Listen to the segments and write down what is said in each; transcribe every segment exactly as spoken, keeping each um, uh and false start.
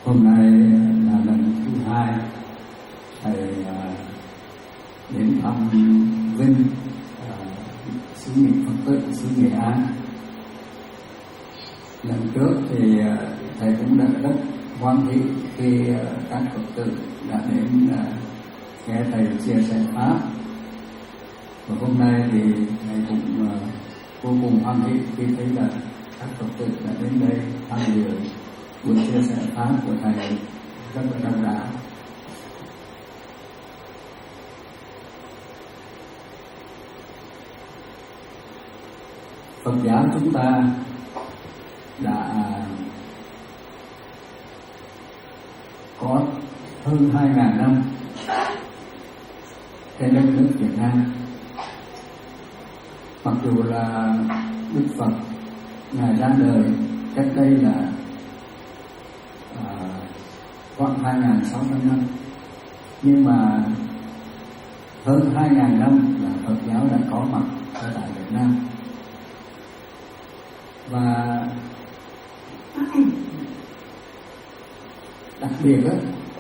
Hôm nay là lần thứ hai thầy đến thăm Vinh, xứ Nghệ Phật tử xứ Nghệ An. Lần trước thì thầy cũng đã rất hoan hỷ khi các Phật tử đã đến nghe thầy chia sẻ pháp, và hôm nay thì thầy cũng vô cùng hoan hỷ khi thấy là các Phật tử đã đến đây tham dự buổi chia sẻ pháp của thầy rất là đông đảo. Phật giáo chúng ta đã có hơn hai ngàn năm trên đất nước Việt Nam. Mặc dù là Đức Phật Ngài ra đời cách đây là à, khoảng hai nghìn sáu trăm năm, nhưng mà hơn hai ngàn năm là Phật giáo đã có mặt ở tại Việt Nam. Và đặc biệt đó,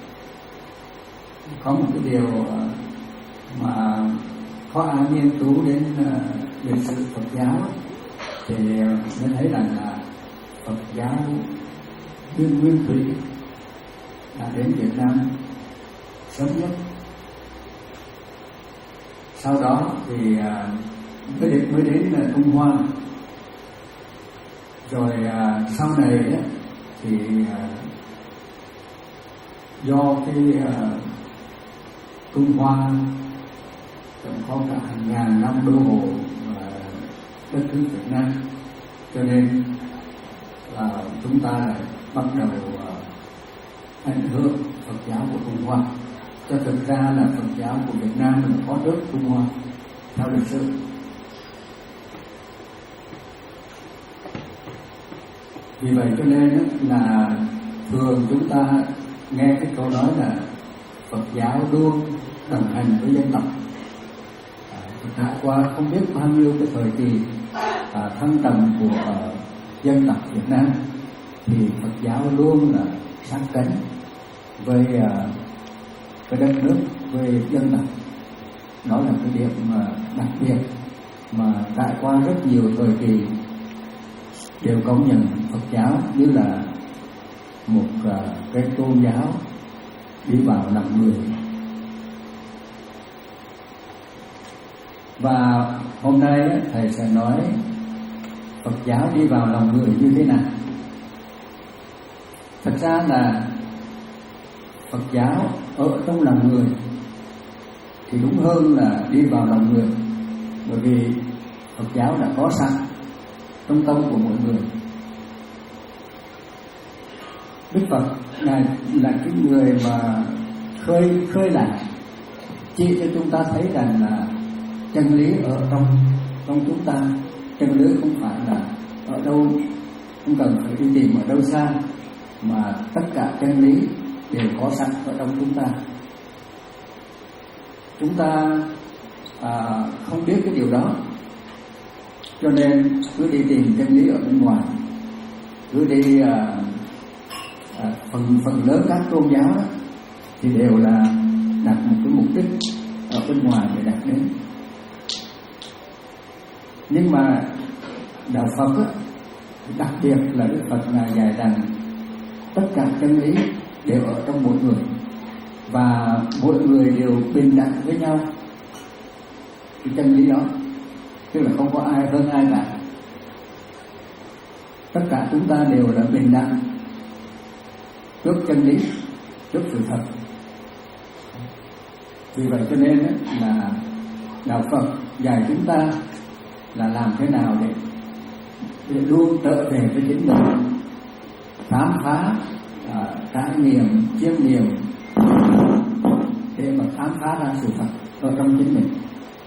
có một cái điều mà có ai nghiên cứu đến lịch sử Phật giáo thì mới thấy rằng là Phật giáo Nguyên Nguyên Thủy đã đến Việt Nam sớm nhất. Sau đó thì mới đến mới đến Trung Hoa. Rồi sau này đó, thì do cái Trung Hoa có cả hàng ngàn năm đô hộ đất nước Việt Nam, cho nên là chúng ta lại bắt đầu ảnh hưởng Phật giáo của Trung Hoa. Cho thực ra là Phật giáo của Việt Nam mình có trước Trung Hoa theo lịch sử. Vì vậy cho nên là thường chúng ta nghe cái câu nói là Phật giáo luôn đồng hành với dân tộc. Đã qua không biết bao nhiêu cái thời kỳ à, thăng trầm của uh, dân tộc Việt Nam, thì Phật giáo luôn là sát cánh với uh, cái đất nước, với dân tộc. Đó là cái điểm mà đặc biệt mà trải qua rất nhiều thời kỳ đều công nhận Phật giáo như là một uh, cái tôn giáo đi vào lòng người. Và hôm nay thầy sẽ nói Phật giáo đi vào lòng người như thế nào. Thật ra là Phật giáo ở trong lòng người thì đúng hơn là đi vào lòng người, bởi vì Phật giáo đã có sẵn trong tâm của mọi người. Đức Phật Ngài là cái người mà khơi khơi lại, chỉ cho chúng ta thấy rằng là chân lý ở trong trong chúng ta. Chân lý không phải là ở đâu, không cần phải đi tìm ở đâu xa, mà tất cả chân lý đều có sẵn ở trong chúng ta. Chúng ta à, không biết cái điều đó, cho nên cứ đi tìm chân lý ở bên ngoài, cứ đi à, à, phần phần lớn các tôn giáo đó, thì đều là đặt một cái mục đích ở bên ngoài để đạt đến. Nhưng mà đạo Phật á, đặc biệt là Đức Phật Ngài dạy rằng tất cả chân lý đều ở trong mỗi người, và mỗi người đều bình đẳng với nhau. Cái chân lý đó tức là không có ai hơn ai cả, tất cả chúng ta đều là bình đẳng trước chân lý, trước sự thật. Vì vậy cho nên là đạo Phật dạy chúng ta là làm thế nào để để luôn trở về với chính mình, khám phá, à, trải nghiệm, chiêm nghiệm để mà khám phá ra sự thật ở trong chính mình.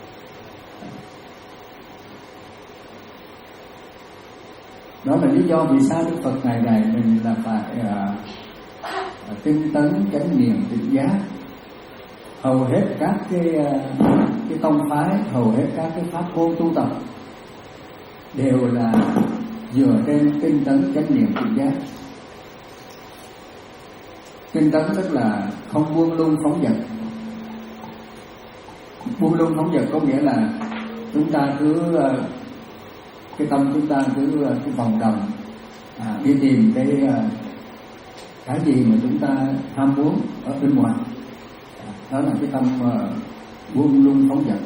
Đó là lý do vì sao Đức Phật Ngài dạy mình là phải à, à, tinh tấn, chánh niệm, tỉnh giác. Hầu hết các cái cái tông phái, hầu hết các cái pháp môn tu tập đều là dựa trên tinh tấn, chánh niệm, tỉnh giác. tinh tấn tức là không buông lung phóng dật. Buông lung phóng dật có nghĩa là chúng ta cứ cái tâm chúng ta cứ cái vòng đồng à, đi tìm cái cái gì mà chúng ta ham muốn ở bên ngoài, đó là cái tâm uh, buông lung phóng dật.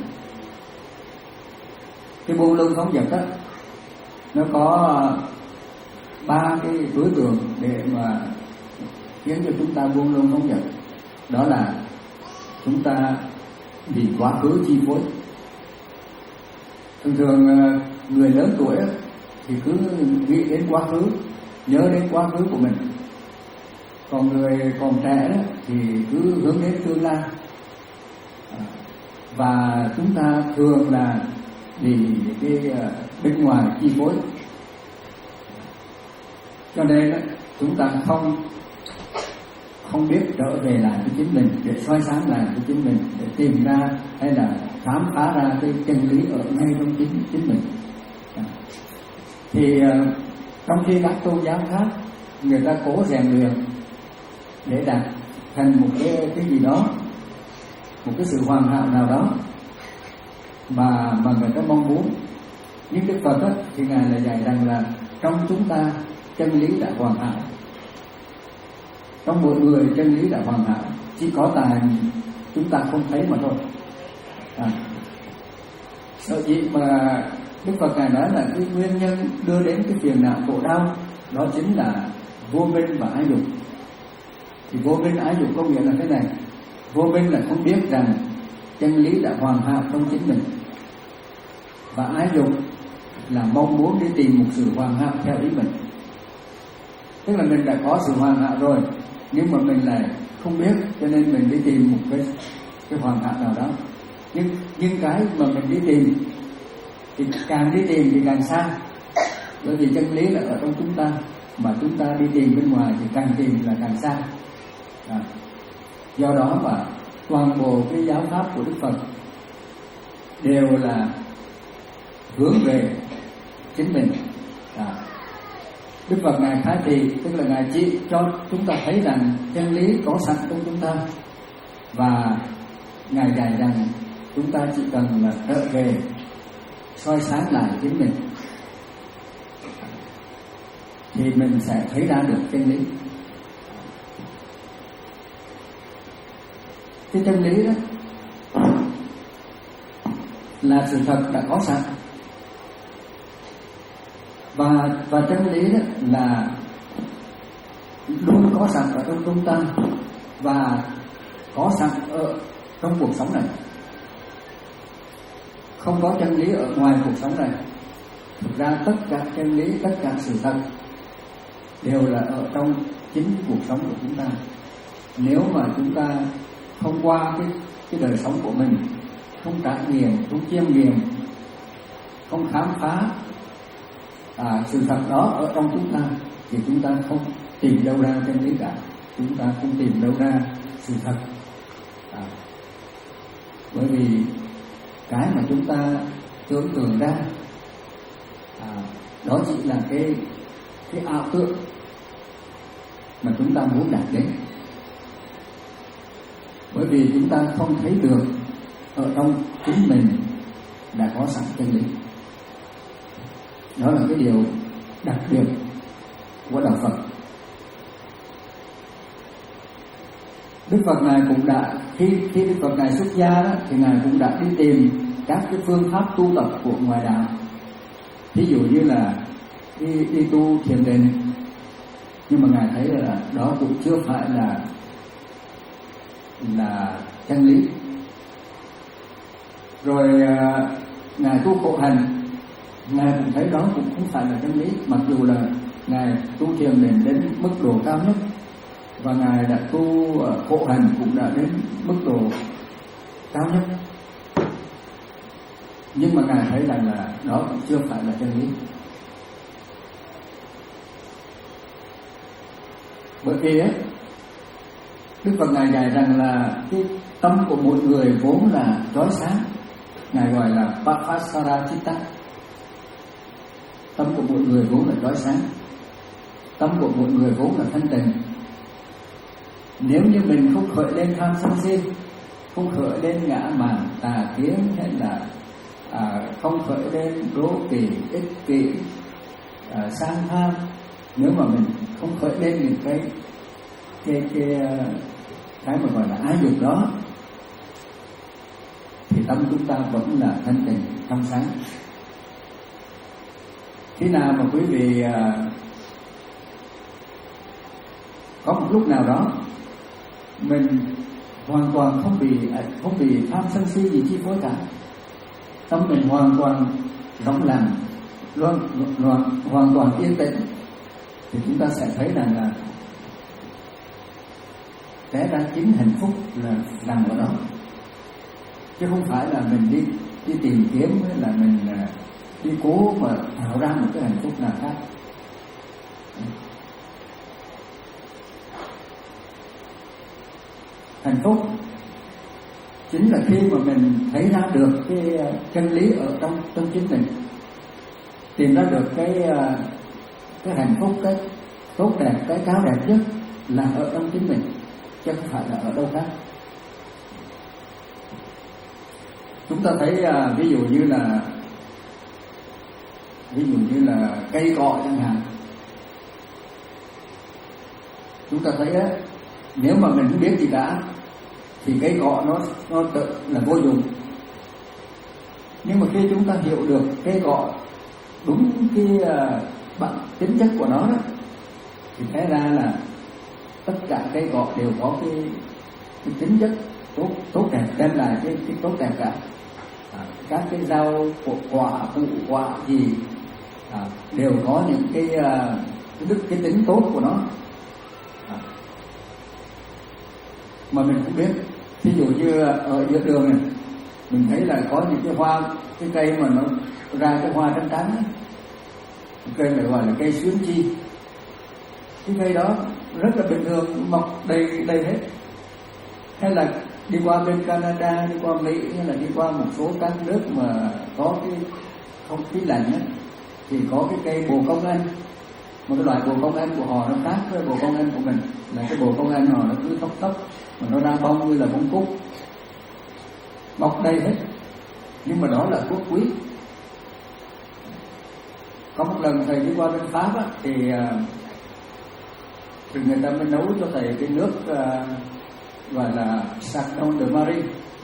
Cái buông lung phóng dật đó nó có ba cái đối tượng để mà khiến cho chúng ta buông lung phóng dật. Đó là chúng ta bị quá khứ chi phối. Thường thường người lớn tuổi thì cứ nghĩ đến quá khứ, nhớ đến quá khứ của mình. Còn người còn trẻ thì cứ hướng đến tương lai. Và chúng ta thường là bị cái bên ngoài chi phối. Cho nên chúng ta không không biết trở về lại với chính mình, để soi sáng lại với chính mình, để tìm ra hay là khám phá ra cái chân lý ở ngay trong chính chính mình. Thì trong khi các tôn giáo khác người ta cố rèn luyện để đạt thành một cái cái gì đó, một cái sự hoàn hảo nào đó mà mà người ta mong muốn, nhưng Đức Phật đó, thì ngài là dạy rằng là trong chúng ta chân lý đã hoàn hảo, trong mỗi người chân lý đã hoàn hảo, chỉ có tại chúng ta không thấy mà thôi. À, sở dĩ mà Đức Phật ngài nói là cái nguyên nhân đưa đến cái phiền não khổ đau đó chính là vô minh và ái dục. Thì vô minh ái dục có nghĩa là thế này: vô minh là không biết rằng chân lý đã hoàn hảo trong chính mình, và ái dục là mong muốn đi tìm một sự hoàn hảo theo ý mình. Tức là mình đã có sự hoàn hảo rồi, nhưng mà mình lại không biết, cho nên mình đi tìm một cái cái hoàn hảo nào đó. Nhưng nhưng cái mà mình đi tìm thì càng đi tìm thì càng xa, bởi vì chân lý là ở trong chúng ta, mà chúng ta đi tìm bên ngoài thì càng tìm là càng xa. À, do đó mà toàn bộ cái giáo pháp của Đức Phật đều là hướng về chính mình. À, Đức Phật ngài khai thị, tức là ngài chỉ cho chúng ta thấy rằng chân lý có sẵn trong chúng ta, và ngài dạy rằng chúng ta chỉ cần là trở về soi sáng lại chính mình thì mình sẽ thấy ra được chân lý. Cái chân lý đó là sự thật đã có sẵn, và và chân lý đó là luôn có sẵn ở trong chúng ta và có sẵn ở trong cuộc sống này. Không có chân lý ở ngoài cuộc sống này. Thực ra tất cả chân lý, tất cả sự thật đều là ở trong chính cuộc sống của chúng ta. Nếu mà chúng ta thông qua cái, cái đời sống của mình, không trải nghiệm, không chiêm nghiệm, không khám phá à, sự thật đó ở trong chúng ta, thì chúng ta không tìm đâu ra chân lý cả. Chúng ta không tìm đâu ra sự thật. À, bởi vì cái mà chúng ta tưởng tượng ra à, đó chỉ là cái cái ảo tưởng mà chúng ta muốn đạt đến, bởi vì chúng ta không thấy được ở trong chính mình đã có sẵn chân lý. Đó là cái điều đặc biệt của đạo Phật. Đức Phật ngài cũng đã khi khi Đức Phật ngài xuất gia đó, thì ngài cũng đã đi tìm các cái phương pháp tu tập của ngoại đạo. Ví dụ như là đi, đi tu thiền định, nhưng mà ngài thấy là đó cũng chưa phải là là chân lý. Rồi à, ngài tu khổ hạnh, ngài cũng thấy đó cũng không phải là chân lý, mặc dù là ngài tu thiền định đến mức độ cao nhất, và ngài đã tu khổ hạnh cũng đã đến mức độ cao nhất, nhưng mà ngài thấy rằng là đó cũng chưa phải là chân lý. Bởi vì ấy, Đức Phật ngài dạy rằng là cái tâm của một người vốn là chói sáng, ngài gọi là Bhavasara Chitta. Tâm của một người vốn là chói sáng, tâm của một người vốn là thanh tịnh, Nếu như mình không khởi lên tham sân si, không khởi lên ngã mạn tà kiến, hay là à, không khởi lên đố kỵ, ích kỷ, à, sang tham, nếu mà mình không khởi lên những cái cái cái cái mà gọi là ái dục đó, thì tâm chúng ta vẫn là thanh tịnh trong sáng. Khi nào mà quý vị à, có một lúc nào đó mình hoàn toàn không bị không bị tham sân si gì chi phối cả, tâm mình hoàn toàn rộng lặng, luôn hoàn, hoàn toàn yên tĩnh, thì chúng ta sẽ thấy rằng là té ra chính hạnh phúc là nằm ở đó, chứ không phải là mình đi đi tìm kiếm, hay là mình đi cố mà tạo ra một cái hạnh phúc nào khác. Hạnh phúc chính là khi mà mình thấy ra được cái chân lý ở trong trong chính mình, tìm ra được cái cái hạnh phúc, cái tốt đẹp, cái cao đẹp nhất là ở trong chính mình, chứ không phải là ở đâu khác. Chúng ta thấy ví dụ như là ví dụ như là cây cọ chẳng hạn, chúng ta thấy á, nếu mà mình không biết gì cả thì cây cọ nó nó tự là vô dụng. Nhưng mà khi chúng ta hiểu được cây cọ đúng cái uh, bản tính chất của nó đó, thì thấy ra là tất cả cây cọ đều có cái, cái tính chất tốt tốt đẹp, đem lại cái, cái tốt đẹp cả. À, các cái rau của quả, củ quả gì à, đều có những cái, uh, cái đức cái tính tốt của nó. À, mà mình không biết. Ví dụ như ở giữa đường này, mình thấy là có những cái hoa, cái cây mà nó ra cái hoa trắng trắng ấy, cây này gọi là cây xuyến chi. Cái cây đó rất là bình thường, mọc đầy đầy hết. Hay là đi qua bên Canada, đi qua Mỹ, hay là đi qua một số các nước mà có cái không khí lạnh ấy, thì có cái cây bồ công anh. Một cái loại bồ công anh của họ nó khác với bồ công anh của mình, là cái bồ công anh họ nó cứ tóc tóc mà nó ra bông như là bông cúc, mọc đầy hết. Nhưng mà đó là thuốc quý. Có một lần thầy đi qua bên Pháp á, thì thì người ta mới nấu cho thầy cái nước uh, gọi là Chardon de Marie.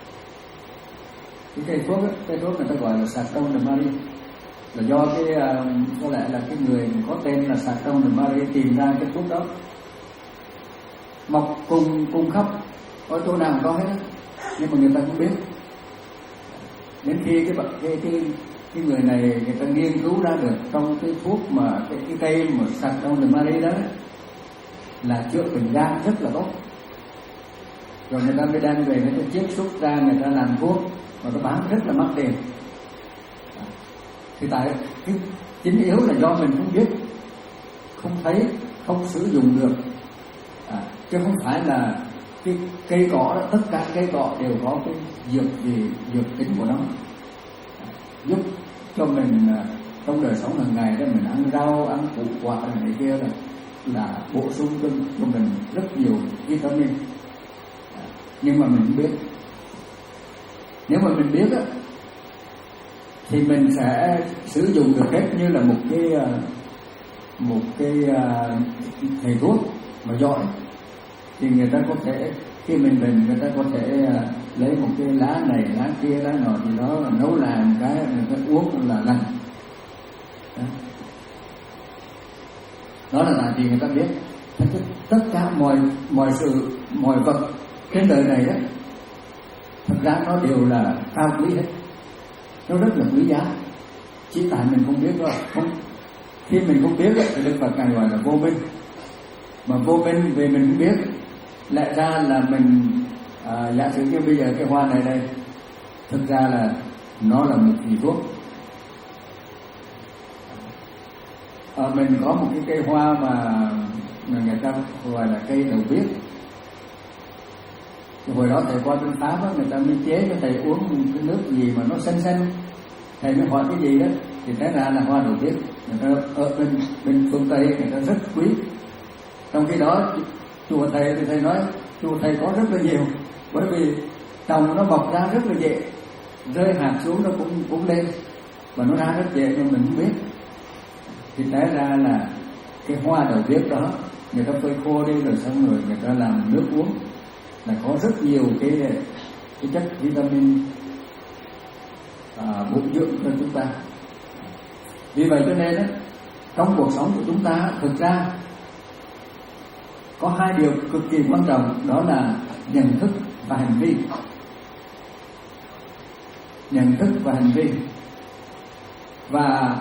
Cái cây thuốc á, cây thuốc người ta gọi là Chardon de Marie, là do cái uh, có lẽ là cái người có tên là Chardon de Marie tìm ra cái thuốc đó. Mọc cùng cùng khắp ở chỗ nào có hết, nhưng mà người ta không biết. Đến khi cái cái cái cái người này người ta nghiên cứu ra được trong cái thuốc mà cái cái cây mà Chardon de Marie đó là chữa bệnh gan rất là tốt, rồi người ta mới đem về người ta chiết xuất ra, người ta làm thuốc và nó bán rất là mắc tiền. Thì tại cái chính yếu là do mình không biết, không thấy, không sử dụng được, à, chứ không phải là cái cây cỏ đó, tất cả cây cỏ đều có cái dược gì dược tính của nó, à, giúp cho mình à, trong đời sống hàng ngày đó mình ăn rau, ăn củ quả này kia là là bổ sung cho, cho mình rất nhiều vitamin, à, nhưng mà mình không biết. Nếu mà mình biết á, thì mình sẽ sử dụng được hết như là một cái một cái thầy thuốc mà giỏi, thì người ta có thể khi mình bệnh người ta có thể lấy một cái lá này lá kia lá nọ gì đó nấu làm cái người ta uống là lành. Đó, đó là tại vì người ta biết tất cả mọi mọi sự mọi vật trên đời này đó, thật ra nó đều là cao quý hết, nó rất là quý giá, chỉ tại mình không biết thôi. Không, khi mình không biết thì Đức Phật ngài gọi là vô minh, mà vô minh vì mình không biết, lẽ ra là mình à, giả sử như bây giờ cái hoa này đây, thực ra là nó là một vị thuốc. À, mình có một cái cây hoa mà, mà người ta gọi là cây đầu biếc. Hồi đó thầy qua bên Pháp á, người ta mới chế cho thầy uống cái nước gì mà nó xanh xanh, thầy mới hỏi cái gì đó thì té ra là hoa đầu biếc. Người ta ở bên bên phương Tây người ta rất quý. Trong khi đó chùa thầy thì thầy nói chùa thầy có rất là nhiều, bởi vì trồng nó mọc ra rất là dễ, rơi hạt xuống nó cũng cũng lên và nó ra rất dễ nhưng mình không biết. Thì té ra là cái hoa đậu biếc đó người ta phơi khô đi rồi xong rồi người ta làm nước uống, là có rất nhiều cái cái chất vitamin à, bổ dưỡng cho chúng ta. Vì vậy cho nên đó, trong cuộc sống của chúng ta thực ra có hai điều cực kỳ quan trọng, đó là nhận thức và hành vi. Nhận thức và hành vi. Và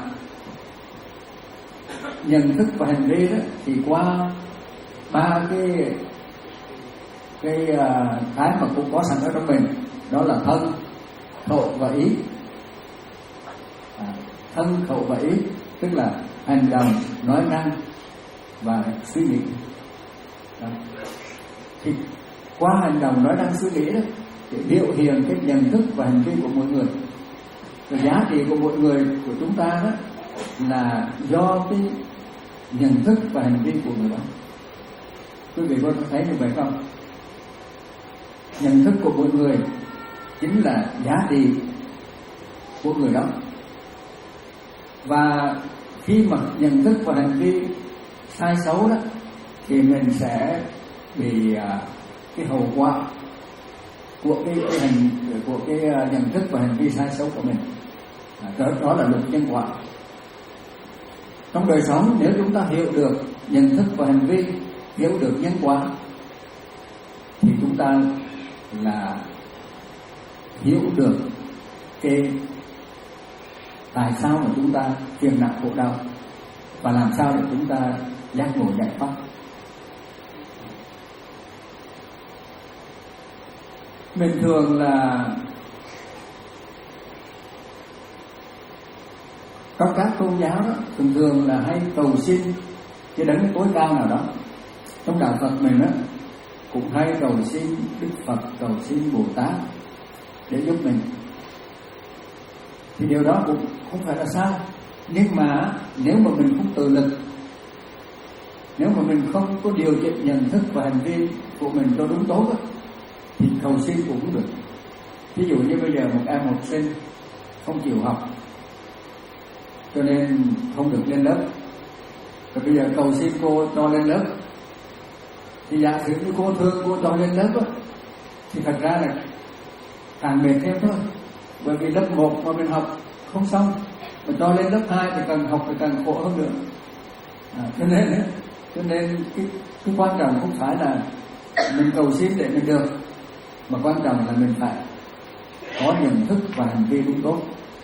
nhận thức và hành vi đó thì qua ba cái cái cái mà cũng có sẵn ở trong mình, đó là thân, khẩu và ý. À, thân, khẩu và ý tức là hành động, nói năng và suy nghĩ. Đó. Thì qua hành động, nói năng, suy nghĩ đó để biểu hiện cái nhận thức và hành vi của mỗi người. Và giá trị của mỗi người của chúng ta đó là do cái nhận thức và hành vi của người đó. Quý vị có thấy như vậy không? Nhận thức của mỗi người chính là giá trị của người đó. Và khi mà nhận thức và hành vi sai xấu đó thì mình sẽ bị uh, cái hậu quả của cái, cái hành của cái uh, nhận thức và hành vi sai xấu của mình. À, đó, đó là luật nhân quả. Trong đời sống, nếu chúng ta hiểu được nhận thức và hành vi, hiểu được nhân quả, thì chúng ta là hiểu được cái tại sao mà chúng ta phiền não khổ đau và làm sao để chúng ta giác ngộ giải thoát. Mình thường là trong các tôn giáo đó, thường thường là hay cầu xin cái đấng tối cao nào đó. Trong đạo Phật mình đó cũng hay cầu xin Đức Phật, cầu xin Bồ Tát để giúp mình. Thì điều đó cũng không phải là sai, nhưng mà nếu mà mình không tự lực, nếu mà mình không có điều chỉnh nhận thức và hành vi của mình cho đúng tốt đó, thì cầu xin cũng không được. Ví dụ như bây giờ một em học sinh không chịu học, cho nên không được lên lớp, rồi bây giờ cầu xin cô cho lên lớp, thì giả sử như cô thương cô cho lên lớp đó, thì thật ra là càng mệt thêm thôi. Bởi vì lớp một mà mình học không xong, mình cho lên lớp hai thì cần học thì càng khổ hơn nữa. À, cho nên cho nên cái, cái quan trọng không phải là mình cầu xin để mình được, mà quan trọng là mình phải có nhận thức và hành vi đúng tốt.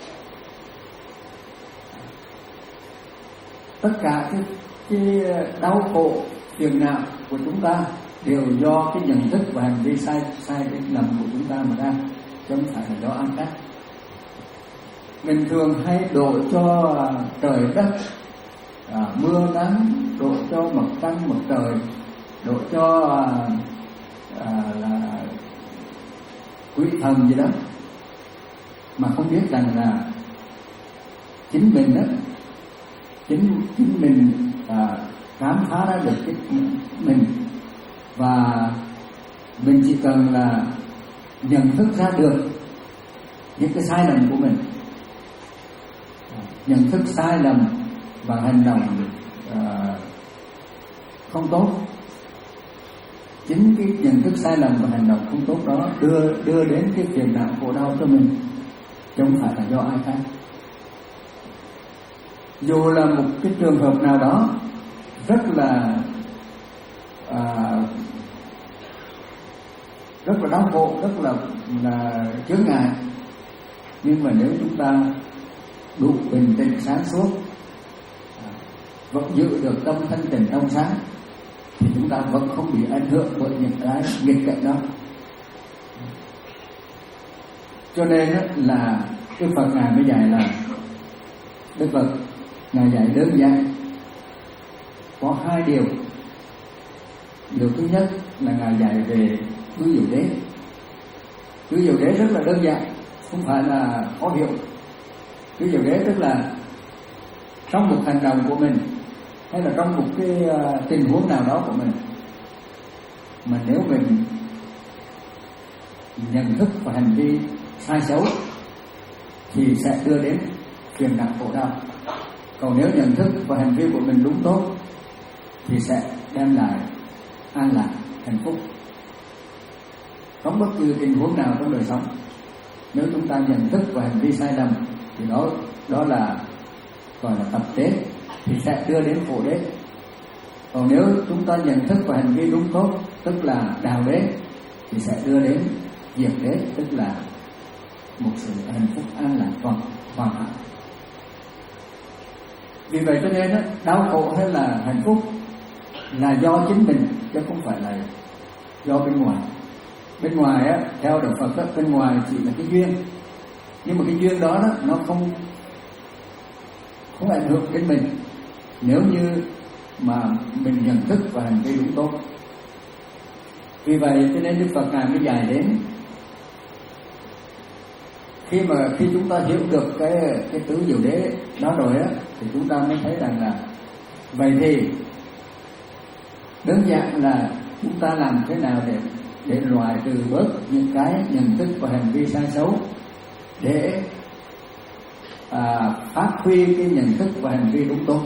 Tất cả cái, cái đau khổ, phiền não của chúng ta đều do cái nhận thức và hành vi sai sai cái lầm của chúng ta mà ra, chứ không phải là do ai khác. Mình thường hay đổ cho trời đất à, mưa nắng, đổ cho mặt trăng mặt trời, đổ cho à, à, là quỷ thần gì đó, mà không biết rằng là chính mình đó, chính chính mình à, khám phá ra được cái mình, và mình chỉ cần là nhận thức ra được những cái sai lầm của mình, nhận thức sai lầm và hành động à, không tốt. Chính cái nhận thức sai lầm và hành động không tốt đó đưa đưa đến cái phiền não khổ đau cho mình, chứ không phải là do ai khác. Dù là một cái trường hợp nào đó rất là à, rất là đau khổ, rất là là chướng ngại, nhưng mà nếu chúng ta đủ bình tĩnh sáng suốt, vẫn giữ được tâm thanh tịnh trong sáng, thì chúng ta vẫn không bị ảnh hưởng bởi những cái nghịch cảnh đó. Cho nên là Đức Phật Ngài mới dạy là Đức Phật Ngài dạy đơn giản có hai điều. Điều thứ nhất là Ngài dạy về tứ diệu đế. Tứ diệu đế rất là đơn giản, không phải là khó hiểu. Tứ diệu đế tức là trong một hành động của mình, hay là trong một cái tình huống nào đó của mình, Mà nếu mình nhận thức và hành vi sai xấu thì sẽ đưa đến phiền não khổ đau. Còn nếu nhận thức và hành vi của mình đúng tốt thì sẽ đem lại an lạc, hạnh phúc trong bất cứ tình huống nào trong đời sống. Nếu chúng ta nhận thức và hành vi sai lầm thì đó đó là gọi là tập đế, thì sẽ đưa đến khổ đế. Còn nếu chúng ta nhận thức và hành vi đúng tốt, tức là đạo đế, thì sẽ đưa đến diệt đế, tức là một sự hạnh phúc an lạc toàn hoàn hảo. Vì vậy cho nên đó, đau khổ hay là hạnh phúc là do chính mình, chứ không phải là do bên ngoài. Bên ngoài á, theo đạo Phật đó, bên ngoài chỉ là cái duyên, nhưng mà cái duyên đó, đó nó không không ảnh hưởng đến mình nếu như mà mình nhận thức và hành vi đúng tốt. Vì vậy cho nên Đức Phật ngài mới dạy đến, khi mà khi chúng ta hiểu được cái cái tứ diệu đế đó rồi á, thì chúng ta mới thấy rằng là vậy thì đơn giản là chúng ta làm thế nào để để loại trừ bớt những cái nhận thức và hành vi sai xấu, để à, phát huy cái nhận thức và hành vi đúng tốt.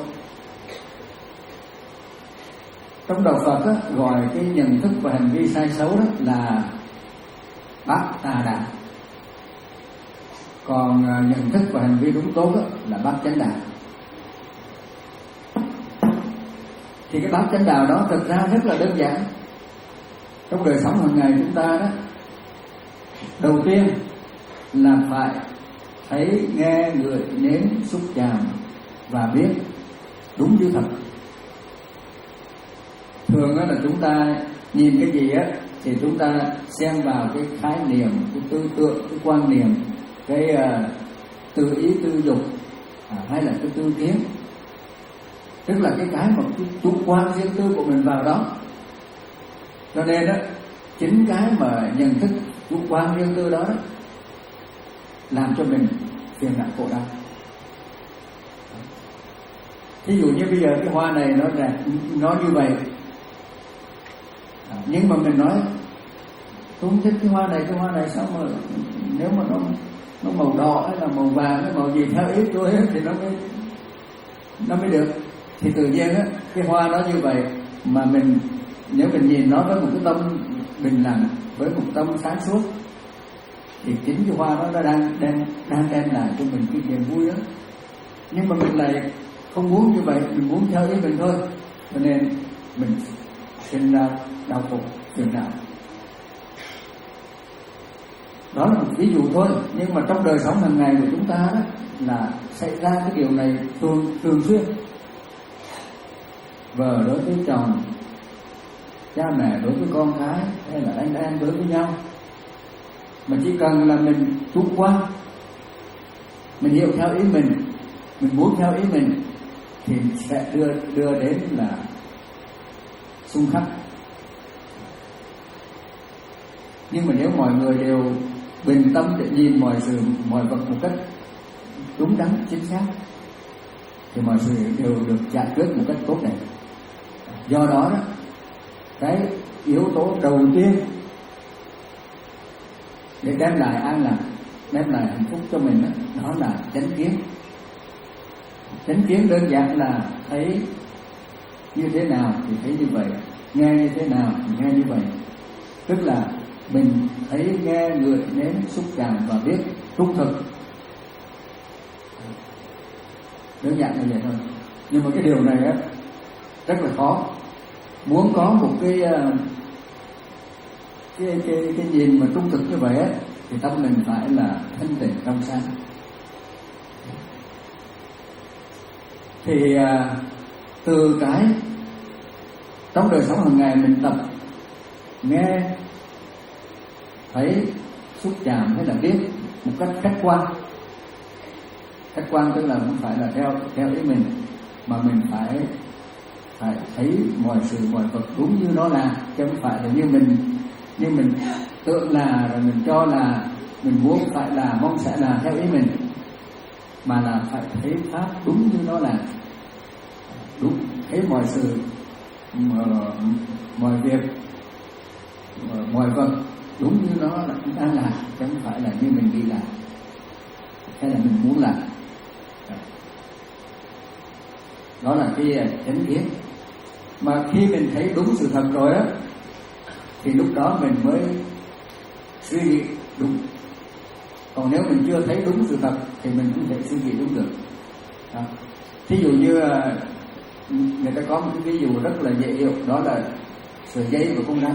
Trong đạo Phật á, gọi cái nhận thức và hành vi sai xấu đó là bát tà đạo, còn à, nhận thức và hành vi đúng tốt đó là bát chánh đạo. Thì cái bát chánh đạo đó thực ra rất là đơn giản. Trong đời sống hàng ngày chúng ta đó, đầu tiên là phải thấy, nghe, ngửi, nếm, xúc chạm và biết đúng như thật. Thường đó là chúng ta nhìn cái gì á thì chúng ta xem vào cái khái niệm, cái tư tưởng, cái quan niệm, cái uh, tư ý tư dục à, hay là cái tư kiến, tức là cái cái mà cái chủ quan riêng tư của mình vào đó. Cho nên đó, chính cái mà nhận thức chủ quan riêng tư đó, đó làm cho mình phiền não khổ đau. Thí dụ như bây giờ cái hoa này nó đẹp, nó như vậy, à, nhưng mà mình nói tôi không thích cái hoa này, cái hoa này sao mà nếu mà nó nó màu đỏ hay là màu vàng hay màu gì theo ý tôi ấy, thì nó mới nó mới được. Thì tự nhiên á, cái hoa nó như vậy mà mình nếu mình nhìn nó với một cái tâm bình lặng, với một tâm sáng suốt, thì chính cái hoa đó nó đang đang đang đem lại cho mình cái niềm vui đó. Nhưng mà mình lại không muốn như vậy, mình muốn theo ý mình thôi, cho nên mình sinh ra đau khổ, phiền não. Đó là một ví dụ thôi, nhưng mà trong đời sống hàng ngày của chúng ta đó là xảy ra cái điều này thường thường xuyên. Vợ đối với chồng, cha mẹ đối với con cái, hay là anh em đối với nhau, mà chỉ cần là mình chủ quan, mình hiểu theo ý mình, mình muốn theo ý mình, thì sẽ đưa đưa đến là xung khắc. Nhưng mà nếu mọi người đều bình tâm để nhìn mọi sự, mọi vật một cách đúng đắn, chính xác, thì mọi sự đều được giải quyết một cách tốt đẹp. Do đó, đó cái yếu tố đầu tiên để đem lại an lạc, đem lại hạnh phúc cho mình đó, đó là chánh kiến. Chánh kiến đơn giản là thấy như thế nào thì thấy như vậy, nghe như thế nào thì nghe như vậy. Tức là mình thấy, nghe, ngửi, nếm, xúc chạm và biết trung thực. Đơn giản như vậy thôi. Nhưng mà cái điều này á rất là khó. Muốn có một cái cái cái cái nhìn mà trung thực như vậy á, thì tâm mình phải là thanh tịnh trong sáng. Thì à, từ cái trong đời sống hàng ngày mình tập nghe, thấy, xúc chạm hay là biết một cách khách quan. Khách quan tức là không phải là theo theo ý mình, mà mình phải phải thấy mọi sự mọi vật đúng như nó là, chứ không phải là như mình như mình tưởng là, rồi mình cho là, mình muốn phải là, mong sẽ là theo ý mình, mà là phải thấy pháp đúng như nó là, đúng, thấy mọi sự mọi việc mọi vật đúng như nó là chúng ta làm, chứ không phải là như mình nghĩ làm hay là mình muốn làm. Đó là cái chánh kiến. Mà khi mình thấy đúng sự thật rồi á, thì lúc đó mình mới suy nghĩ đúng. Còn nếu mình chưa thấy đúng sự thật thì mình không thể suy nghĩ đúng được. Đó. Thí dụ như người ta có một cái ví dụ rất là dễ hiểu, đó là sợi dây và con rắn.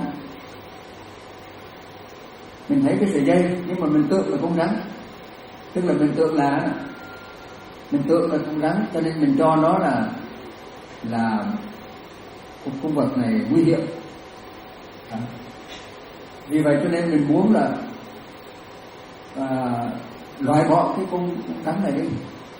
Mình thấy cái sợi dây nhưng mà mình tưởng là con rắn, tức là mình tưởng là mình tưởng là con rắn, cho nên mình cho nó là là con vật này nguy hiểm. Đó. Vì vậy cho nên mình muốn là à, loại bỏ cái con rắn này đi.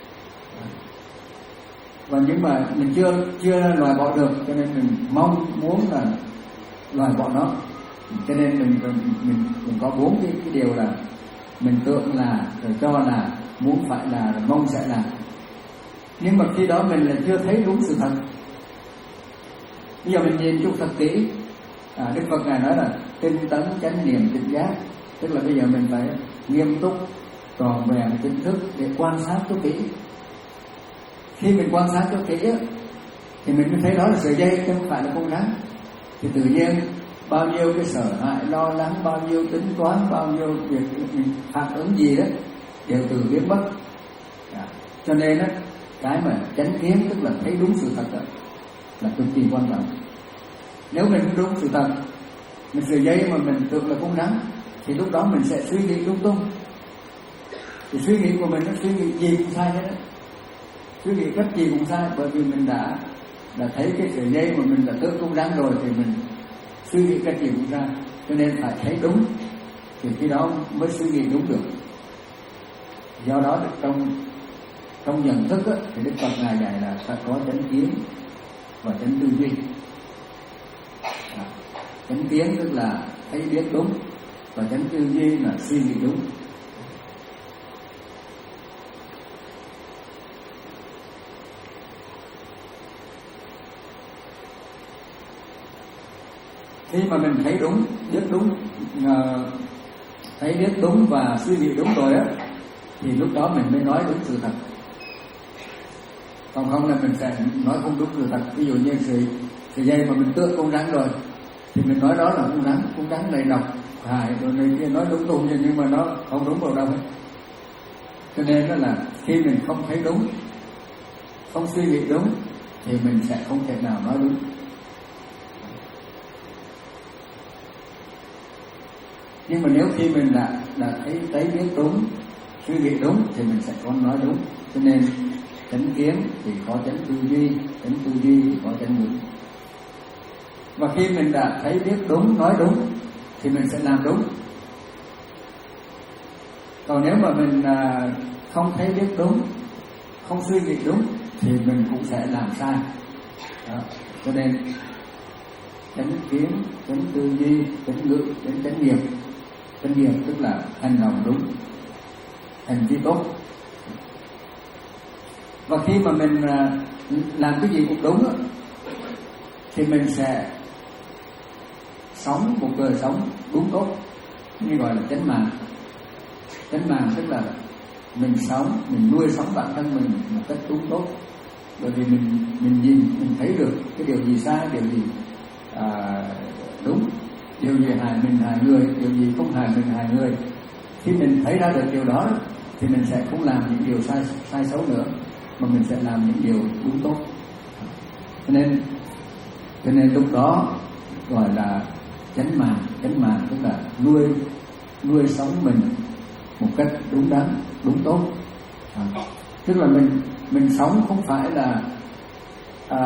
Và nhưng mà mình chưa chưa loại bỏ được, cho nên mình mong muốn là loại bỏ nó. Cho nên mình mình mình, mình có bốn cái, cái điều là mình tưởng là, rồi cho là, muốn phải là, rồi mong sẽ là. Nhưng mà khi đó mình là chưa thấy đúng sự thật. Bây giờ mình nhìn chung thật kỹ. À, Đức Phật ngài nói là tinh tấn chánh niệm tỉnh giác, tức là bây giờ mình phải nghiêm túc, tròn vẹn tỉnh thức để quan sát cho kỹ. Khi mình quan sát cho kỹ á, thì mình mới thấy đó là sợi dây chứ không phải là con rắn. Thì tự nhiên bao nhiêu cái sợ hãi, lo lắng, bao nhiêu tính toán, bao nhiêu việc mình phản ứng gì đó đều từ biến mất. À, cho nên á, cái mà chánh kiến tức là thấy đúng sự thật đó, là cực kỳ quan trọng. Nếu mình đúng sự thật, mình sợi dây mà mình tưởng là con rắn, thì lúc đó mình sẽ suy nghĩ lung tung. Thì suy nghĩ của mình nó suy nghĩ gì cũng sai hết đó. Suy nghĩ cách gì cũng sai, bởi vì mình đã đã thấy cái sợi dây mà mình đã tưởng con rắn rồi, thì mình suy nghĩ cách gì cũng sai. Cho nên phải thấy đúng, thì khi đó mới suy nghĩ đúng được. Do đó trong trong nhận thức á, thì Đức Phật ngài dạy là phải có chánh kiến và chánh tư duy. À, chánh kiến tức là thấy biết đúng, và chánh tư duy là suy nghĩ đúng. Khi mà mình thấy đúng, biết đúng, uh, thấy biết đúng và suy nghĩ đúng rồi á, thì lúc đó mình mới nói đúng sự thật. Còn không là mình sẽ nói không đúng sự thật. Ví dụ như sợi sợi dây mà mình tưởng con rắn rồi, thì mình nói đó là con rắn, con rắn này độc hại rồi này kia, nói đúng tùng nhưng mà nó không đúng vào đâu hết. Cho nên đó là khi mình không thấy đúng, không suy nghĩ đúng, thì mình sẽ không thể nào nói đúng. Nhưng mà nếu khi mình đã đã thấy thấy biết đúng, suy nghĩ đúng, thì mình sẽ có nói đúng. Cho nên chánh kiến thì có chánh tư duy, chánh tư duy thì có chánh ngữ. Và khi mình đã thấy biết đúng, nói đúng, thì mình sẽ làm đúng. Còn nếu mà mình à, không thấy biết đúng, không suy nghĩ đúng, thì mình cũng sẽ làm sai. Đó. Cho nên chánh kiến, chánh tư duy, chánh ngữ, chánh chánh nghiệp. Chánh nghiệp tức là hành động đúng, hành vi tốt. Và khi mà mình làm cái gì cũng đúng, thì mình sẽ sống một đời sống đúng tốt, như gọi là chánh mạng. Chánh mạng tức là mình sống, mình nuôi sống bản thân mình một cách đúng tốt. Bởi vì mình mình nhìn, mình thấy được cái điều gì sai, điều gì à, đúng, điều gì hại mình hại người, điều gì không hại mình hại người. Khi mình thấy ra được điều đó, thì mình sẽ không làm những điều sai sai xấu nữa, mà mình sẽ làm những điều đúng tốt. Cho nên cho nên lúc đó gọi là chánh mạng. Chánh mạng tức là nuôi nuôi sống mình một cách đúng đắn, đúng tốt. À, tức là mình mình sống không phải là à,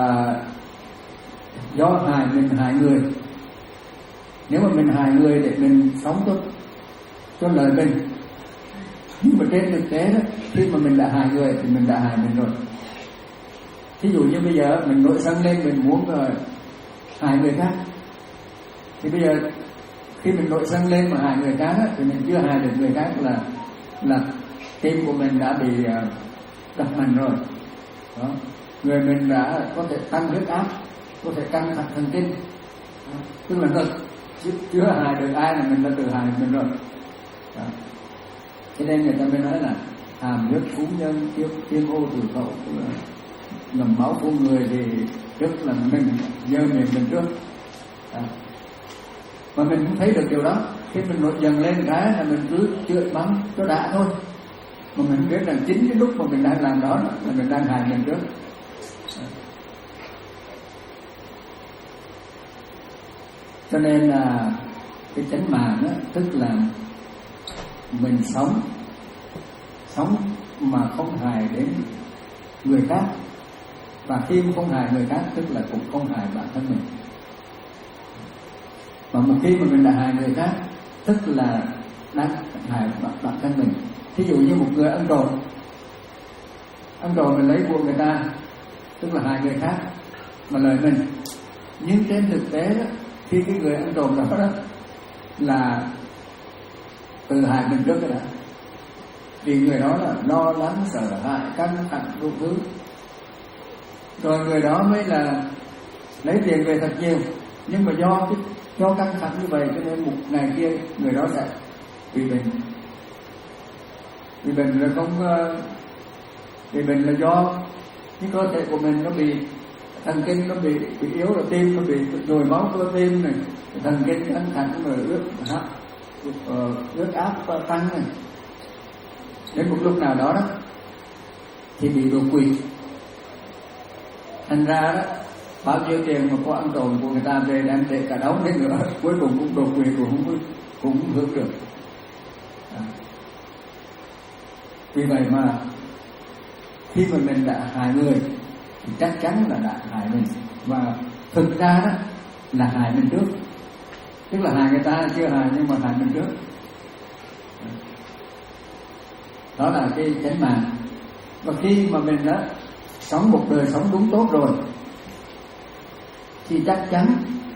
do hại mình hại người. Nếu mà mình hại người để mình sống cho cho lợi mình, nhưng mà trên thực tế đó, khi mà mình đã hại người thì mình đã hại mình rồi. Ví dụ như bây giờ mình nổi sân lên, mình muốn uh, hại người khác, thì bây giờ khi mình nổi sân lên mà hại người khác á, thì mình chưa hại được người khác, là là tim của mình đã bị uh, đập mạnh rồi. Đó. Người mình đã có thể tăng huyết áp, có thể căng thẳng thần kinh, tức là ngực, chưa, chưa hại được ai là mình đã tự hại mình rồi. Đó. Cho nên người ta mới nói là hàm nước phú nhân tiếp tiên ô từ khẩu, tức là ngầm máu của người thì trước là mình dơ miệng mình trước. Đó. Mà mình cũng thấy được điều đó. Khi mình nổi dần lên cái là mình cứ chửi mắng cho đã thôi, mà mình biết rằng chính cái lúc mà mình đang làm đó là mình đang hại mình trước. Cho nên là cái chánh mạng đó, tức là mình sống sống mà không hại đến người khác, và khi không hại người khác tức là cũng không hại bản thân mình. Và một khi mà mình đã hại người khác tức là đang hại bản thân mình. Thí dụ như một người ăn trộm, ăn trộm mình lấy của người ta tức là hại người khác mà lợi mình. Nhưng trên thực tế đó, khi cái người ăn trộm đó, đó là tự hại mình trước cái đã. Vì người đó là lo lắng, sợ hãi, căng thẳng đủ thứ, rồi người đó mới là lấy tiền về thật nhiều. Nhưng mà do cái do căng thẳng như vậy cho nên một ngày kia người đó sẽ bị bệnh. Bị bệnh là không bị bệnh là do cái cơ thể của mình nó bị thần kinh nó bị bị yếu, rồi tim nó bị nhồi máu cơ tim này, thần kinh căng thẳng rồi ướt hấp ướt áp tăng này. Đến một lúc nào đó đó thì bị đột quỵ. Thành ra đó bao nhiêu tiền mà có ăn trộm của người ta về đem để cả đống đến nữa, cuối cùng cũng đột quỵ, cũng cũng cũng hưởng được. À. Vì vậy mà khi mà mình đã hại người thì chắc chắn là đã hại mình, và thực ra đó là hại mình trước. Tức là hại người ta chưa hại nhưng mà hại mình trước. Đó là cái chánh mạng. Và khi mà mình đã sống một đời sống đúng tốt rồi thì chắc chắn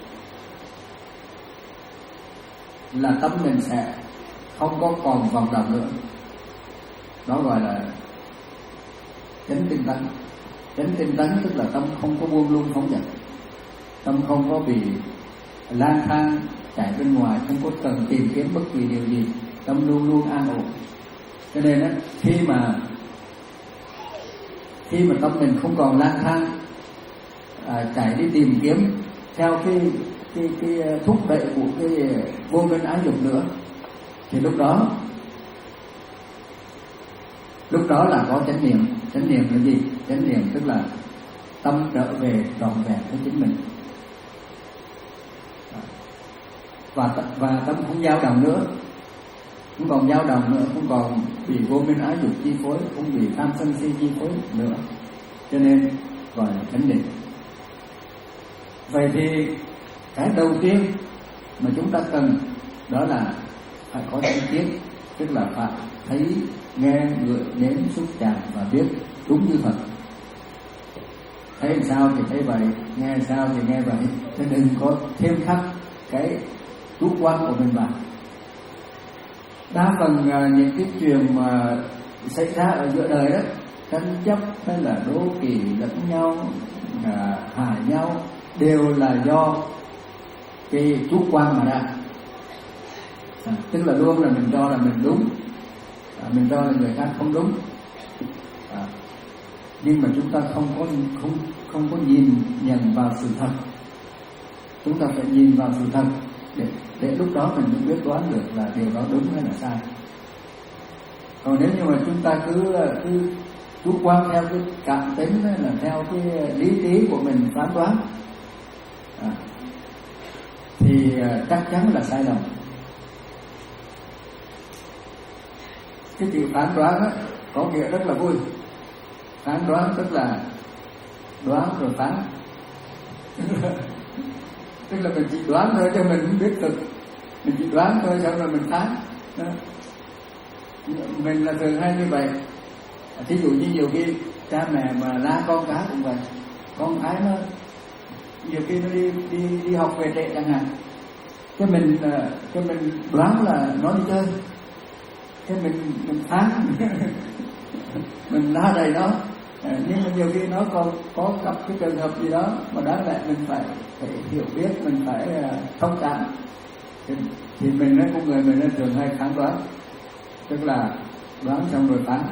là tâm mình sẽ không có còn vòng động nữa. Đó gọi là chánh tinh tấn. Chánh tinh tấn tức là tâm không có buông lung phóng dật, tâm không có bị lang thang chạy bên ngoài, không có cần tìm kiếm bất kỳ điều gì, tâm luôn luôn an ổn. Cho nên á, khi mà khi mà tâm mình không còn lang thang à, chạy đi tìm kiếm theo cái cái cái thúc đẩy của cái vô minh ái dục nữa, thì lúc đó lúc đó là có chánh niệm. Chánh niệm là gì? Chánh niệm tức là tâm trở về trọn vẹn với chính mình, và và tâm không dao động nữa, không còn dao động nữa, không còn bị vô minh ái dục chi phối, không bị tham sân si chi phối nữa. Cho nên gọi là chánh định. Vậy thì cái đầu tiên mà chúng ta cần đó là phải có chánh kiến, tức là phải thấy, nghe, ngửi, nếm, xúc chạm và biết đúng như thật. Thấy sao thì thấy vậy, nghe sao thì nghe vậy, chứ đừng có thêm thắt cái chủ quan của mình vào. Đa phần uh, những cái chuyện mà xảy ra ở giữa đời đó, tranh chấp hay là đố kỵ lẫn nhau, uh, hại nhau, đều là do cái chủ quan mà ra. À, tức là luôn là mình cho là mình đúng, à, mình cho là người khác không đúng. À, nhưng mà chúng ta không có không không có nhìn nhận vào sự thật. Chúng ta phải nhìn vào sự thật để để lúc đó mình mới quyết đoán được là điều đó đúng hay là sai. Còn nếu như mà chúng ta cứ cứ chủ quan theo cái cảm tính hay là theo cái lý trí của mình phán đoán, à, thì chắc chắn là sai lầm. Cái chữ phán đoán đó, có nghĩa rất là vui. Phán đoán tức là đoán rồi phán. Tức là mình chỉ đoán thôi cho mình không biết thực, mình chỉ đoán thôi xong rồi mình phán. Đó. Mình là thường hay như vậy. Thí dụ như nhiều khi cha mẹ mà la con cái cũng vậy. Con cái nó nhiều khi nó đi đi đi học về trễ chẳng hạn, cái mình cái mình đoán là nó đi chơi, cái mình mình phán mình la đầy nó. À, nhưng mà nhiều khi nó còn có gặp cái trường hợp gì đó mà đáng lẽ mình phải phải hiểu biết, mình phải uh, thông cảm, thì, thì mình đó, con người mình nó thường hay phán đoán, tức là đoán xong rồi phán.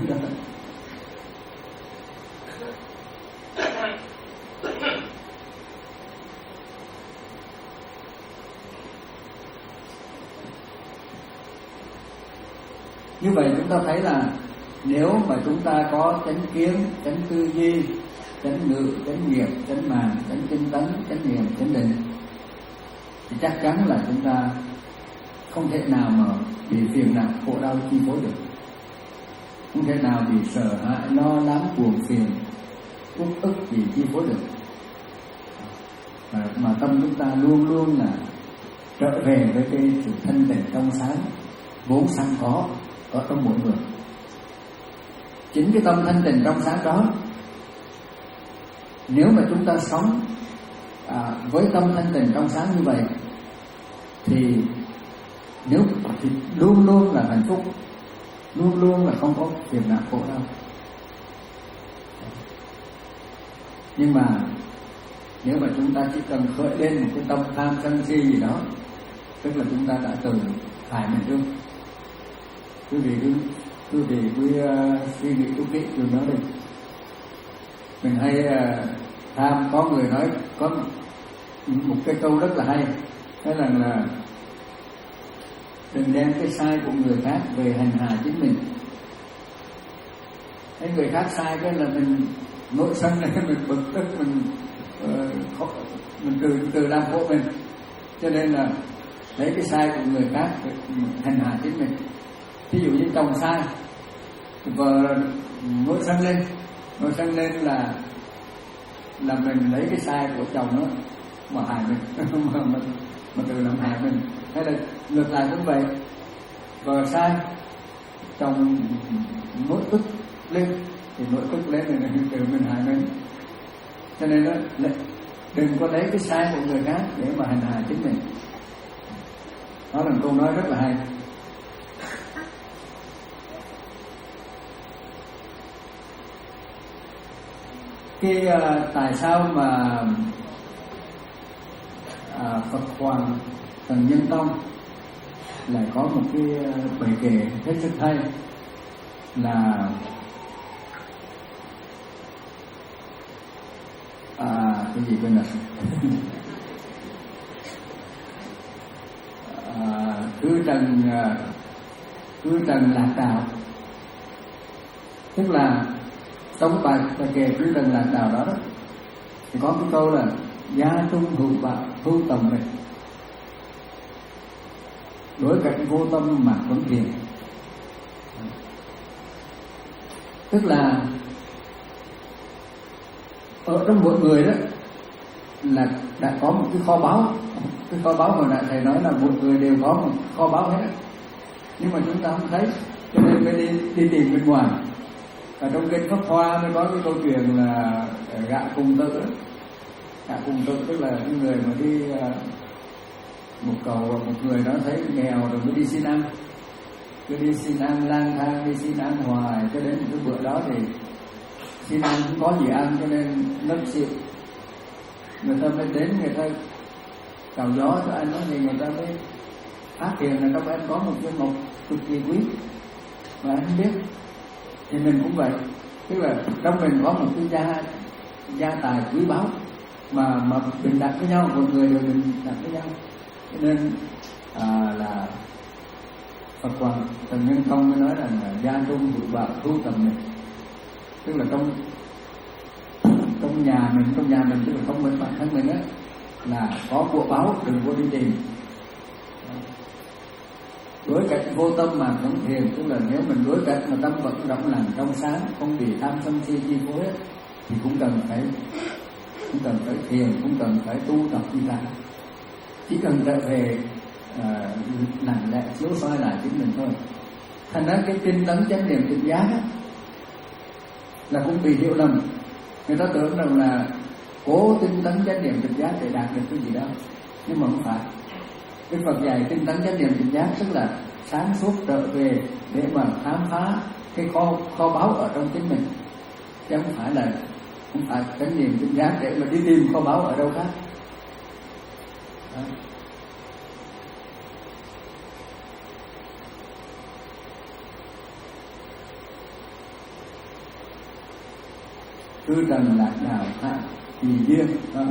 Như vậy chúng ta thấy là nếu mà chúng ta có chánh kiến, chánh tư duy, chánh ngữ, chánh nghiệp, chánh mạng, chánh tinh tấn, chánh niệm, chánh định, thì chắc chắn là chúng ta không thể nào mà bị phiền não khổ đau chi phối được, không thể nào bị sợ hãi, lo lắng, buồn phiền, uất ức gì chi phối được. Mà, mà tâm chúng ta luôn luôn là trở về với cái sự thanh tịnh trong sáng vốn sẵn có ở trong mỗi người. Chính cái tâm thanh tịnh trong sáng đó, nếu mà chúng ta sống à, với tâm thanh tịnh trong sáng như vậy, thì nếu thì luôn luôn là hạnh phúc, luôn luôn là không có phiền não khổ đau. Nhưng mà nếu mà chúng ta chỉ cần khởi lên một cái tâm tham sân si gì đó, tức là chúng ta đã từng hại mình trước. Quý vị cứ quý vị cứ uh, suy nghĩ chút kỹ điều đó đi. Mình hay uh, tham, có người nói có một cái câu rất là hay, nói rằng là đừng đem cái sai của người khác về hành hạ chính mình. Thấy người khác sai cái là mình nội sân này, mình bực tức, mình uh, khó, mình từ từ làm khổ mình. Cho nên là lấy cái sai của người khác để hành hạ chính mình. Ví dụ như chồng sai, vợ nổi sân lên, nổi sân lên là là mình lấy cái sai của chồng đó mà hại mình, mà, mà, mà tự làm hại mình. Hay là ngược lại cũng vậy, vợ sai, chồng nổi tức lên thì nổi tức lên thì tự mình hại mình. Cho nên đó, đừng có lấy cái sai của người khác để mà hành hạ chính mình. Đó là một câu nói rất là hay. Cái uh, tại sao mà uh, Phật Hoàng Tần Nhân Tông lại có một cái uh, bài kệ hết sức hay là à, cái gì quên rồi. à, cứ trần uh, cứ trần lạc đạo, tức là trong bài bài kệ cứ trần lạc đạo đó, đó thì có cái câu là gia trung hữu bạc hữu tầm mình, đối cảnh vô tâm mà vẫn thiền. Tức là ở trong mỗi người đó là đã có một cái kho báu. Cái kho báu hồi nãy thầy nói là một người đều có một kho báu hết, nhưng mà chúng ta không thấy, cho nên mới đi, đi tìm bên ngoài. Ở trong kinh Pháp Hoa mới có cái câu chuyện là gạ cùng tự. Gạ cùng tự tức là những người mà đi một cầu một người đó thấy nghèo rồi mới đi xin ăn, cứ đi xin ăn lang thang, đi xin ăn hoài cho đến một cái bữa đó thì xin ăn không có gì ăn, cho nên ngất xỉu. Người ta mới đến, người ta cào gió cho anh đó, thì người ta mới phát hiện là trong anh có một cái mộc cực kỳ quý mà anh không biết. Thì mình cũng vậy, tức là trong mình có một cái gia gia tài quý báu mà mà bình đẳng với nhau, một người đều bình đẳng với nhau. Cho nên à, là Phật Hoàng Tần Nhân Tông mới nói rằng là gia trung hữu bạc thu tầm mình, tức là trong trong nhà mình, trong nhà mình tức là trong mình bản thân mình á, là có của báu, đừng có đi tìm. Đối cảnh vô tâm mà vẫn thiền, tức là nếu mình đối cảnh mà tâm vẫn rộng lặng trong sáng, không bị tham sân si chi phối, thì cũng cần phải cũng cần phải thiền, cũng cần phải tu tập đi lại. Chỉ cần trở về uh, lặng lẽ chiếu soi lại chính mình thôi. Thành ra cái tinh tấn chánh niệm tỉnh giác á, là cũng bị hiểu lầm. Người ta tưởng rằng là cố tinh tấn chánh niệm tỉnh giác để đạt được cái gì đó, nhưng mà không phải. Đức Phật dạy tinh tấn chánh niệm tỉnh giác tức là sáng suốt trở về để mà khám phá cái kho kho báu ở trong chính mình, chứ không phải là không phải chánh niệm tỉnh giác để mà đi tìm kho báu ở đâu khác. Đó. cư trần lạc đạo thạ kỳ duyên,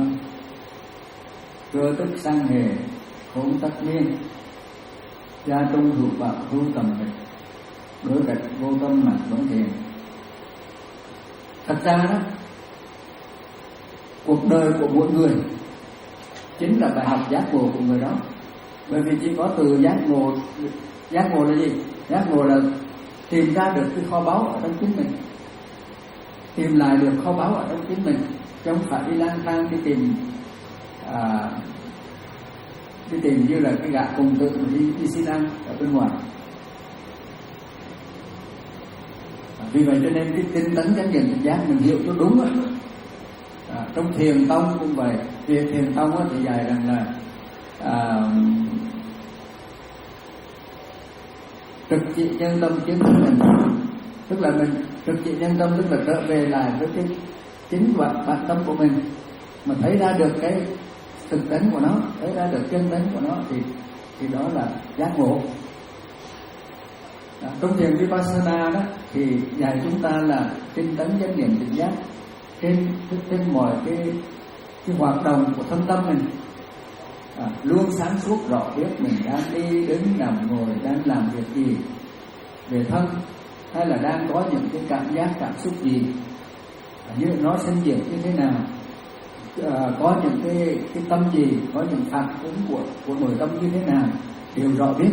cơ tức sang hề khốn tất niên, gia tung hữu bạo hữu tầm nghịch, đối gạch vô tâm mặt vẫn thiền. Thật ra đó, cuộc đời của mỗi người chính là bài học giác ngộ của người đó. Bởi vì chỉ có từ giác ngộ. Giác ngộ là gì? Giác ngộ là tìm ra được cái kho báu ở trong chính mình, tìm lại được kho báu ở trong chính mình, chứ không phải đi lang thang đi tìm à, đi tìm như là cái gã cùng tự đi, đi xin ăn ở bên ngoài. À, vì vậy cho nên cái tinh tấn chánh niệm tỉnh giác mình hiểu cho đúng á. À, trong thiền tông cũng vậy. Việc thiền tông á, thì dạy rằng là à, trực trị nhân tâm chứng mình, tức là mình trực trị nhân tâm, tức là trở về lại với cái chính bản, bản tâm của mình, mà thấy ra được cái thực tánh của nó, thấy ra được chân tánh của nó, thì thì đó là giác ngộ. À, trong thiền Vipassana đó thì dạy chúng ta là tinh tấn chánh niệm tỉnh giác trên trên mọi cái cái hoạt động của thân tâm mình. À, luôn sáng suốt rõ biết mình đang đi đứng nằm ngồi, đang làm việc gì về thân, hay là đang có những cái cảm giác cảm xúc gì, à, như nó sinh diệt như thế nào, à, có những cái cái tâm gì, có những phản ứng của của nội tâm như thế nào, đều rõ biết.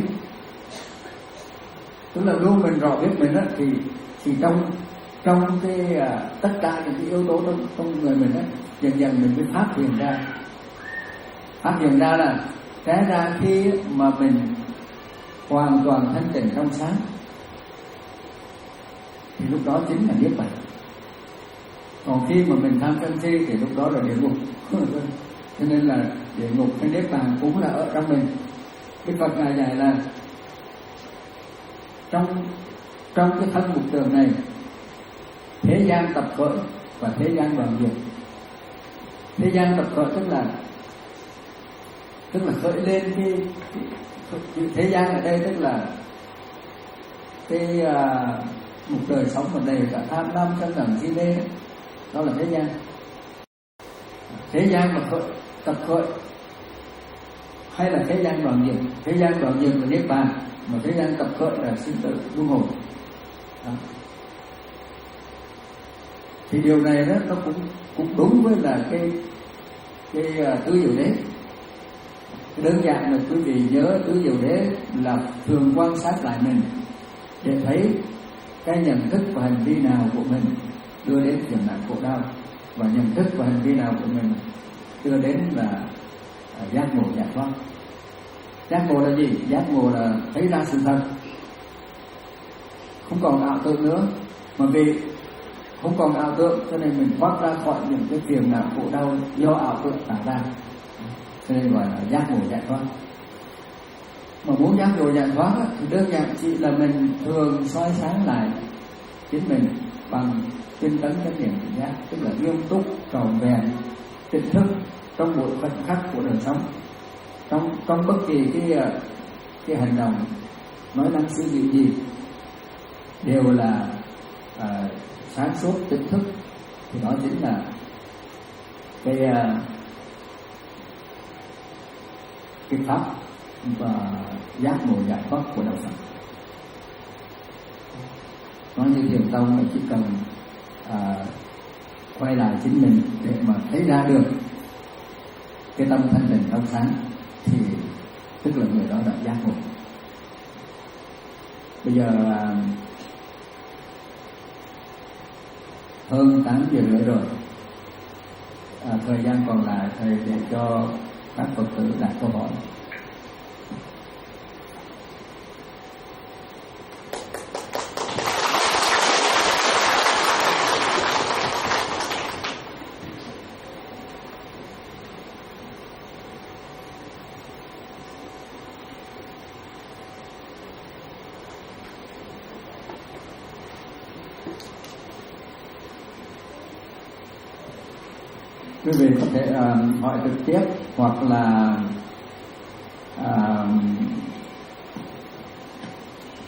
Tức là luôn mình rõ biết mình đó, thì thì trong trong cái à, tất cả những cái yếu tố trong trong người mình đó, dần dần mình mới phát hiện ra. Phát hiện ra là cái ra khi mà mình hoàn toàn thanh tịnh trong sáng, thì lúc đó chính là niết bàn. Còn khi mà mình tham sân si thì lúc đó là địa ngục. Cho nên là địa ngục hay niết bàn cũng là ở trong mình. Đức Phật ngài dạy là trong trong cái thân mục trường này, thế gian tập khởi và thế gian đoạn diệt. Thế gian tập khởi tức là tức là khởi lên cái, cái thế gian ở đây, tức là cái uh, một đời sống mà đầy cả tham lam sân hận si mê, đó là thế gian. Thế gian mà khởi, tập khởi, hay là thế gian đoạn diệt. Thế gian đoạn diệt là niết bàn, mà thế gian tập khởi là sinh tử luân hồi. Thì điều này đó nó cũng cũng đúng với là cái cái uh, tứ diệu đế. Đơn giản là quý vị nhớ tứ diệu đế là thường quan sát lại mình để thấy cái nhận thức và hành vi nào của mình đưa đến phiền não khổ đau, và nhận thức và hành vi nào của mình đưa đến là giác ngộ giải thoát. Giác ngộ là gì? Giác ngộ là thấy ra sự thật, không còn ảo tưởng nữa. Mà vì không còn ảo tưởng cho nên mình thoát ra khỏi những cái phiền não khổ đau do ảo tưởng tạo ra, cho nên gọi là giác ngộ giải thoát. Mà muốn giác ngộ giải thoát á, thì đơn giản chỉ là mình thường soi sáng lại chính mình bằng tinh tấn chánh niệm tỉnh giác, tức là nghiêm túc trọn vẹn tỉnh thức trong mỗi khoảnh khắc của đời sống, trong trong bất kỳ cái cái hành động, nói năng suy nghĩ gì đều là à, sáng suốt tỉnh thức. Thì đó chính là cái à, cái pháp và giác ngộ giải thoát của đạo Phật. Nói như thiền tông là chỉ cần à, quay lại chính mình để mà thấy ra được cái tâm thanh tịnh trong sáng, thì tức là người đó đã giác ngộ. Bây giờ à, hơn tám giờ rưỡi rồi, à, thời gian còn lại thầy để cho các Phật tử đặt câu hỏi. Quý vị có thể uh, hỏi trực tiếp hoặc là uh,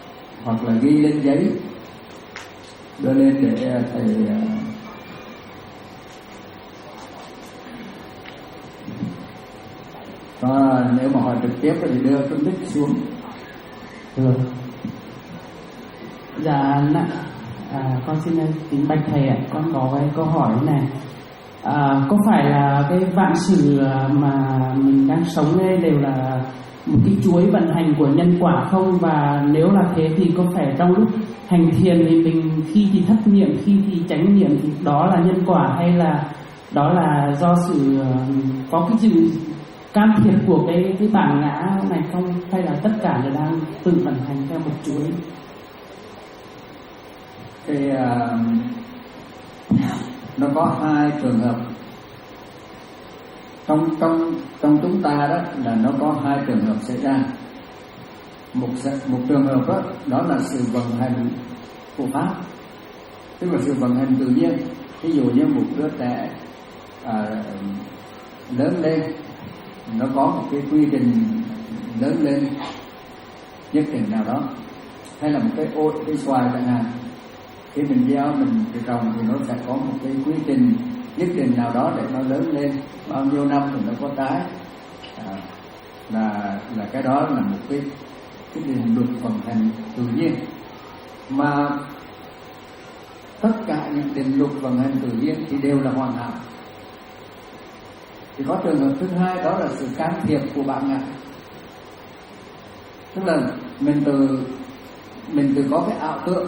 hoặc là ghi lên giấy đưa lên để thầy uh, Và nếu mà hỏi trực tiếp thì đưa cái mic xuống. Được. Dạ, à, con xin kính bạch thầy ạ, con có cái câu hỏi này. À, có phải là cái vạn sự mà mình đang sống đây đều là một cái chuỗi vận hành của nhân quả không? Và nếu là thế thì có phải trong lúc hành thiền thì mình khi thì thất niệm, khi thì chánh niệm thì đó là nhân quả, hay là đó là do sự có cái sự can thiệp của cái cái bản ngã này không, hay là tất cả đều đang tự vận hành theo một chuỗi? Thì uh, nó có hai trường hợp trong trong trong chúng ta, đó là nó có hai trường hợp xảy ra. Một một trường hợp đó, đó là sự vận hành của pháp, tức là sự vận hành tự nhiên. Ví dụ như một đứa trẻ à, lớn lên, nó có một cái quy trình lớn lên nhất định nào đó, hay là một cái ô cái xoài chẳng hạn, khi mình gieo mình trồng thì nó sẽ có một cái quy trình nhất định nào đó để nó lớn lên, bao nhiêu năm thì nó có trái, à, là là cái đó là một cái cái định luật vận hành tự nhiên. Mà tất cả những định luật vận hành tự nhiên thì đều là hoàn hảo. Thì có trường hợp thứ hai, đó là sự can thiệp của bản ngã, tức là mình từ mình từ có cái ảo tưởng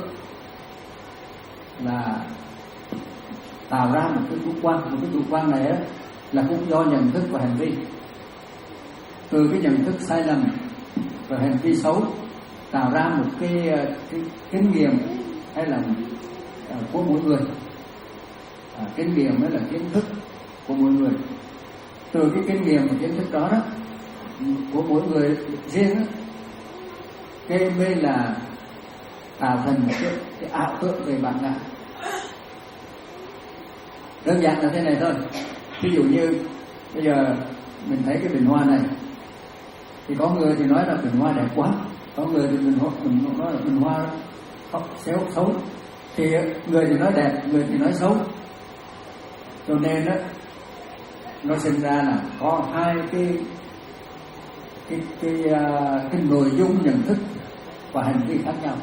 là tạo ra một cái chủ quan. Một cái chủ quan này á, là cũng do nhận thức và hành vi. Từ cái nhận thức sai lầm và hành vi xấu tạo ra một cái, cái kinh nghiệm hay là uh, của mỗi người. À, kinh nghiệm mới là kiến thức của mỗi người. Từ cái kinh nghiệm và kiến thức đó đó của mỗi người riêng đó, cái bên là tạo thành một cái, cái ảo tưởng về bản ngã. Đơn giản là thế này thôi. Ví dụ như bây giờ mình thấy cái bình hoa này, thì có người thì nói là bình hoa đẹp quá, có người thì mình, mình nói là bình hoa xéo xấu. Thì người thì nói đẹp, người thì nói xấu. Cho nên đó, nó sinh ra là có hai cái cái cái, cái, cái nội dung nhận thức và hành vi khác nhau.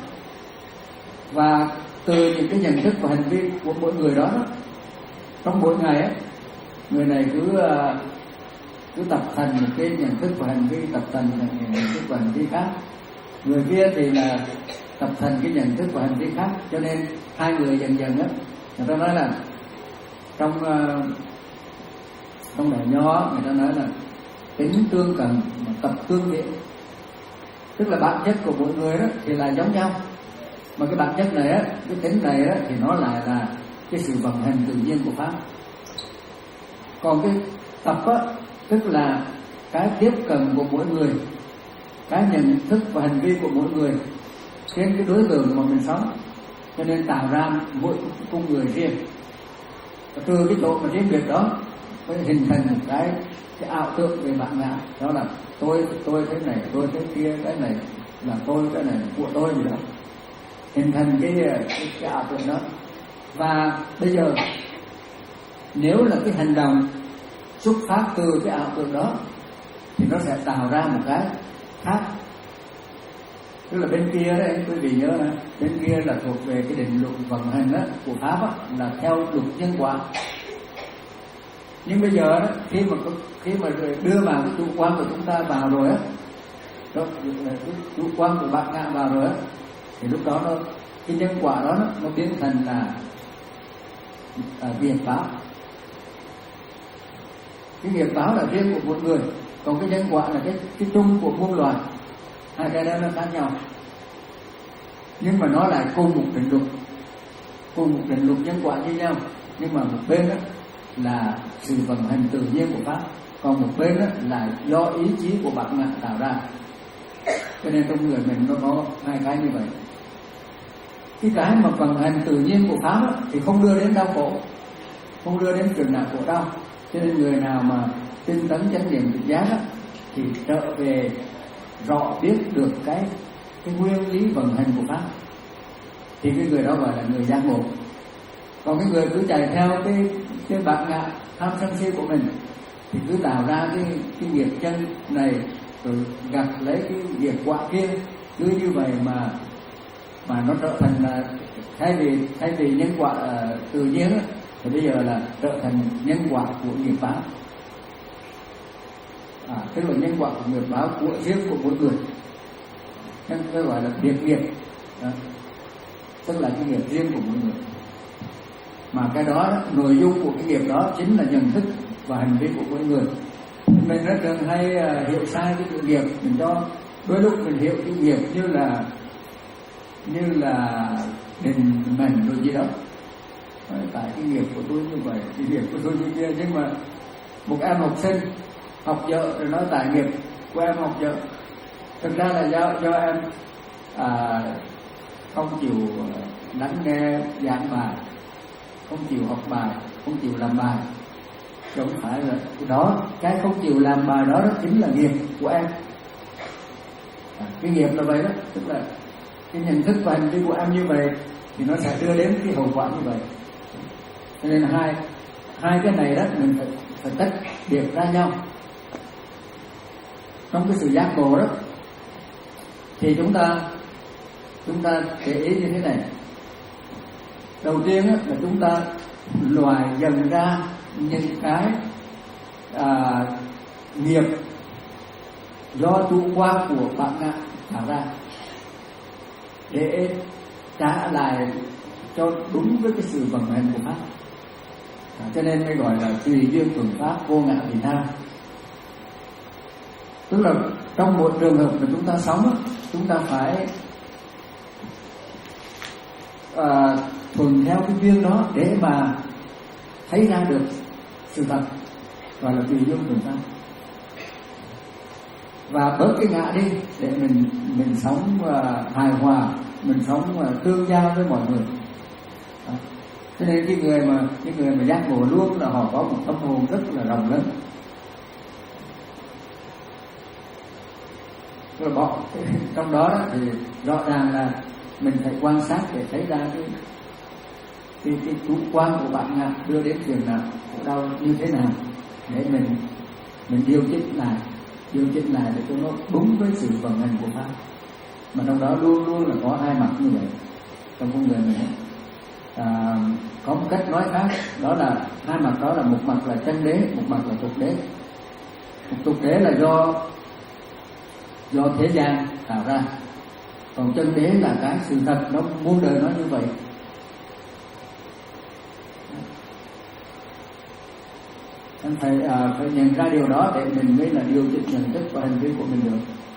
Và từ những cái nhận thức và hành vi của mỗi người đó, đó trong mỗi ngày ấy, người này cứ cứ tập thành một cái nhận thức và hành vi, tập thành nhận thức và hành vi khác. Người kia thì là tập thành cái nhận thức và hành vi khác. Cho nên hai người dần dần á, người ta nói là trong uh, trong đại nho người ta nói là tính tương cận mà tập tương viện, tức là bản chất của mỗi người đó thì là giống nhau, mà cái bản chất này á, cái tính này á, thì nó lại là cái sự vận hành tự nhiên của pháp. Còn cái tập á, tức là cái tiếp cận của mỗi người, cái nhận thức và hành vi của mỗi người trên cái đối tượng mà mình sống, cho nên tạo ra mỗi con người riêng. Và từ cái chỗ mà riêng biệt đó mới hình thành một cái cái ảo tưởng về bản ngã, đó là tôi tôi thế này, tôi thế kia, cái này là tôi, cái này là của tôi gì đó, hình thành cái cái, cái ảo tưởng đó. Và bây giờ nếu là cái hành động xuất phát từ cái ảo tưởng đó thì nó sẽ tạo ra một cái khác. Tức là bên kia đấy, quý vị nhớ là bên kia là thuộc về cái định luật vận hành đó, của pháp đó, là theo luật nhân quả. Nhưng bây giờ đó, khi mà khi mà đưa vào cái chủ quan của chúng ta vào rồi á, đó, cái chủ quan của bạn ngã vào rồi á, thì lúc đó nó cái nhân quả đó nó, nó biến thành là à, nghiệp báo. Cái nghiệp báo là riêng của một người, còn cái nhân quả là cái cái chung của muôn loài. Hai cái đó nó khác nhau, nhưng mà nó lại cùng một định luật, cùng một định luật nhân quả như nhau. Nhưng mà một bên đó là sự vận hành tự nhiên của pháp, còn một bên đó là do ý chí của bản ngã tạo ra. Cho nên trong người mình nó có hai cái như vậy. Cái cái mà vận hành tự nhiên của pháp đó, thì không đưa đến đau khổ, không đưa đến trường nào khổ đau. Cho nên người nào mà tinh tấn chánh niệm tỉnh giác đó, thì trở về rõ biết được cái cái nguyên lý vận hành của pháp, thì cái người đó gọi là người giác ngộ. Còn cái người cứ chạy theo cái cái bản ngã tham sân si của mình, thì cứ tạo ra cái cái nghiệp chân này rồi gặt lấy cái nghiệp quả kia, cứ như vậy mà mà nó trở thành là thay vì thay vì nhân quả uh, tự nhiên đó, thì bây giờ là trở thành nhân quả của nghiệp báo. À, tức là nhân quả của nghiệp báo của riêng của mỗi người, nên tôi gọi là biệt nghiệp đó. Tức là cái nghiệp riêng của mỗi người, mà cái đó, đó nội dung của cái nghiệp đó chính là nhận thức và hành vi của mỗi người. Mình rất thường hay uh, hiểu sai cái chữ nghiệp, mình cho đôi lúc mình hiểu cái nghiệp như là như là định mệnh rồi gì đó. Tại cái nghiệp của tôi như vậy, cái nghiệp của tôi như kia. Nhưng mà một em học sinh học dở rồi nói tại nghiệp của em học dở, thực ra là do do em à, không chịu lắng nghe giảng bài, không chịu học bài, không chịu làm bài. Chứ không phải là đó, cái không chịu làm bài đó, đó chính là nghiệp của em. À, cái nghiệp là vậy đó, tức là cái nhận thức và hành vi của em như vậy thì nó sẽ đưa đến cái hậu quả như vậy. Cho nên hai hai cái này đó mình phải, phải tách biệt ra nhau. Trong cái sự giác ngộ đó thì chúng ta chúng ta để ý như thế này. Đầu tiên đó, là chúng ta loại dần ra những cái à, nghiệp do chủ quan của bản ngã tạo ra để trả lại cho đúng với cái sự vận hành của pháp. À, cho nên mới gọi là tùy duyên thuận pháp, vô ngã vị tha. Tức là trong một trường hợp mà chúng ta sống, chúng ta phải à, thuận theo cái duyên đó để mà thấy ra được sự thật, gọi là tùy duyên thuận pháp. Và bớt cái ngã đi để mình mình sống uh, hài hòa, mình sống uh, tương giao với mọi người. Đó. Cho nên cái người mà cái người mà giác ngộ luôn là họ có một tâm hồn rất là rộng lớn. Rồi bỏ trong đó, đó thì rõ ràng là mình phải quan sát để thấy ra cái cái, cái chủ quan của bạn ngã đưa đến chuyện nào, khổ đau như thế nào, để mình mình điều chỉnh lại điều chỉnh lại để cho nó đúng với sự vận hành của pháp. Mà trong đó luôn luôn là có hai mặt như vậy trong con người mình. À, có một cách nói khác, đó là hai mặt đó là một mặt là chân đế, một mặt là tục đế. Một tục đế là do do thế gian tạo ra, còn chân đế là cái sự thật, nó muôn đời nó như vậy. Anh phải, à, phải nhận ra điều đó để mình mới là điều chỉnh nhận thức và hành vi của mình được.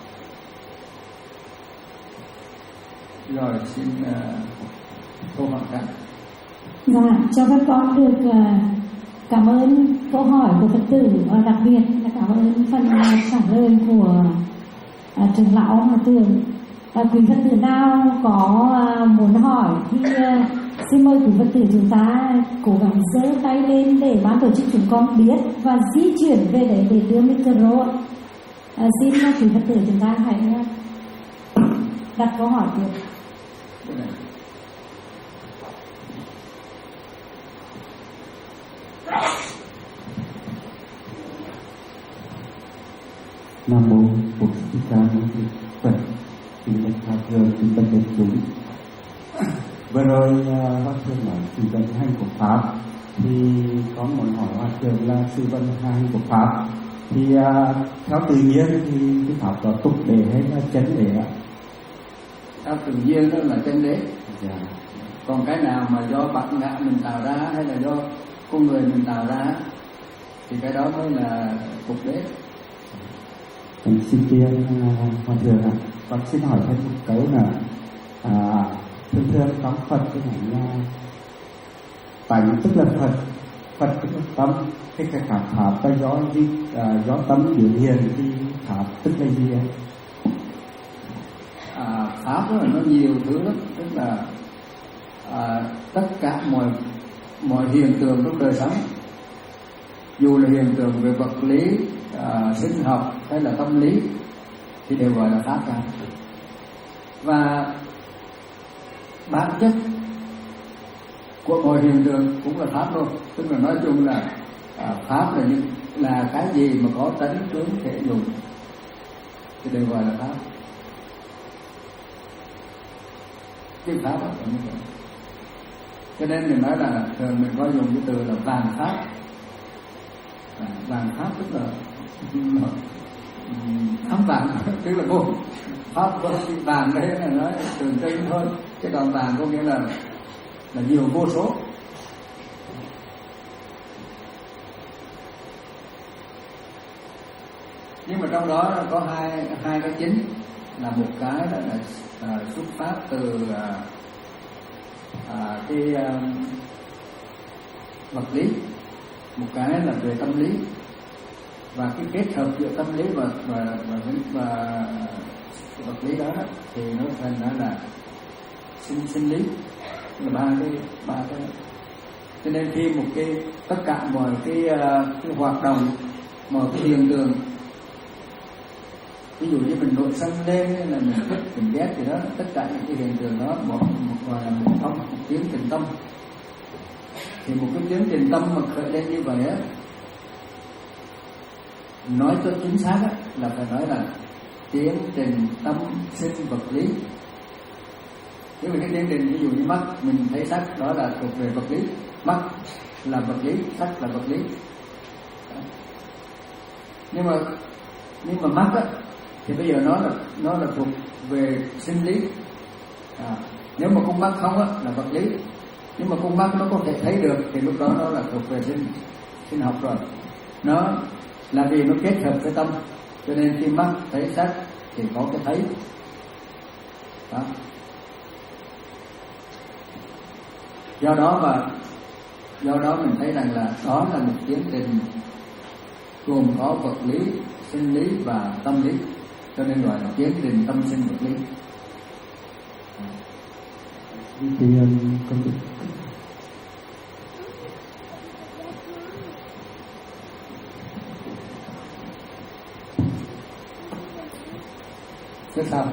Rồi xin uh, câu hỏi khác. Dạ, cho các con được uh, cảm ơn câu hỏi của Phật tử, và đặc biệt là cảm ơn phần trả lời của uh, trưởng lão Hòa Thượng. Uh, quý Phật tử nào có uh, muốn hỏi thì uh, xin mời quý Phật tử chúng ta cố gắng giơ tay lên để ban tổ chức chúng con biết và di chuyển về đấy để đưa micro. À, xin quý Phật tử chúng ta hãy đặt câu hỏi tiếp. Nam mô Bổn Thích Ca Mâu Ni Phật. Kính bạch Hòa Thượng, kính bạch đại chúng. Vừa rồi Hòa Thượng nói sự vận hành của pháp, thì có muốn hỏi Hòa Thượng là sự vận hành của pháp thì uh, theo tự nhiên thì cái pháp đó tục đế hay là chân đế ạ? Theo tự nhiên đó là chân đế. Dạ. Còn cái nào mà do bản ngã mình tạo ra hay là do con người mình tạo ra thì cái đó mới là tục đế. Mình xin tiên uh, Hòa Thượng ạ. Con xin hỏi thêm một câu là à, thường thường trong Phật cái này là tánh tức là Phật, Phật tức là tâm, cái cái cảm pháp và do gì à, do tâm biểu hiện thì pháp tức là gì ạ? À, pháp đó là nó nhiều thứ lắm, tức là à, tất cả mọi mọi hiện tượng trong đời sống, dù là hiện tượng về vật lý, à, sinh học hay là tâm lý thì đều gọi là pháp cả. Và bản chất của mọi hiện tượng cũng là pháp luôn, tức là nói chung là à, pháp là những là cái gì mà có tánh tướng thể dùng thì đều gọi là pháp. Cái pháp là như vậy. Cho nên mình nói là thường mình có dùng cái từ là vàng pháp. À, vàng pháp tức là thắm vàng, tức là vô pháp vàng đấy là nói tượng trưng thôi, chứ còn vàng có nghĩa là là nhiều vô số. Nhưng mà trong đó có hai hai cái chính, là một cái đó là à, xuất phát từ à, à, cái à, vật lý, một cái là về tâm lý, và cái kết hợp giữa tâm lý và và và, và vật lý đó, đó thì nó thành ra là sinh sinh lý, là ba cái ba cái. Cho nên khi một cái tất cả mọi cái cái hoạt động, mọi cái hiện tượng, ví dụ như mình nổi sân lên hay là mình thích mình ghét gì đó, tất cả những cái hiện tượng đó một một gọi là một tâm, một tiến trình tâm. Thì một cái tiến trình tâm mà khởi lên như vậy á, nói cho chính xác á, là phải nói là tiến trình tâm sinh vật lý. Nếu mà cái tiến trình ví dụ như mắt, mình thấy sắc đó là thuộc về vật lý, mắt là vật lý, sắc là vật lý. Nhưng mà nhưng mà mắt á thì bây giờ nó là nó là thuộc về sinh lý. À, nếu mà con mắt không á là vật lý, nhưng mà con mắt nó có thể thấy được thì lúc đó nó là thuộc về sinh sinh học rồi. Nó là vì nó kết hợp với tâm, cho nên khi mắt thấy sắc thì có cái thấy. Đó. Do đó mà do đó mình thấy rằng là đó là một tiến trình gồm có vật lý, sinh lý và tâm lý, cho nên gọi là tiến trình tâm sinh vật lý. Thì con được thế sao?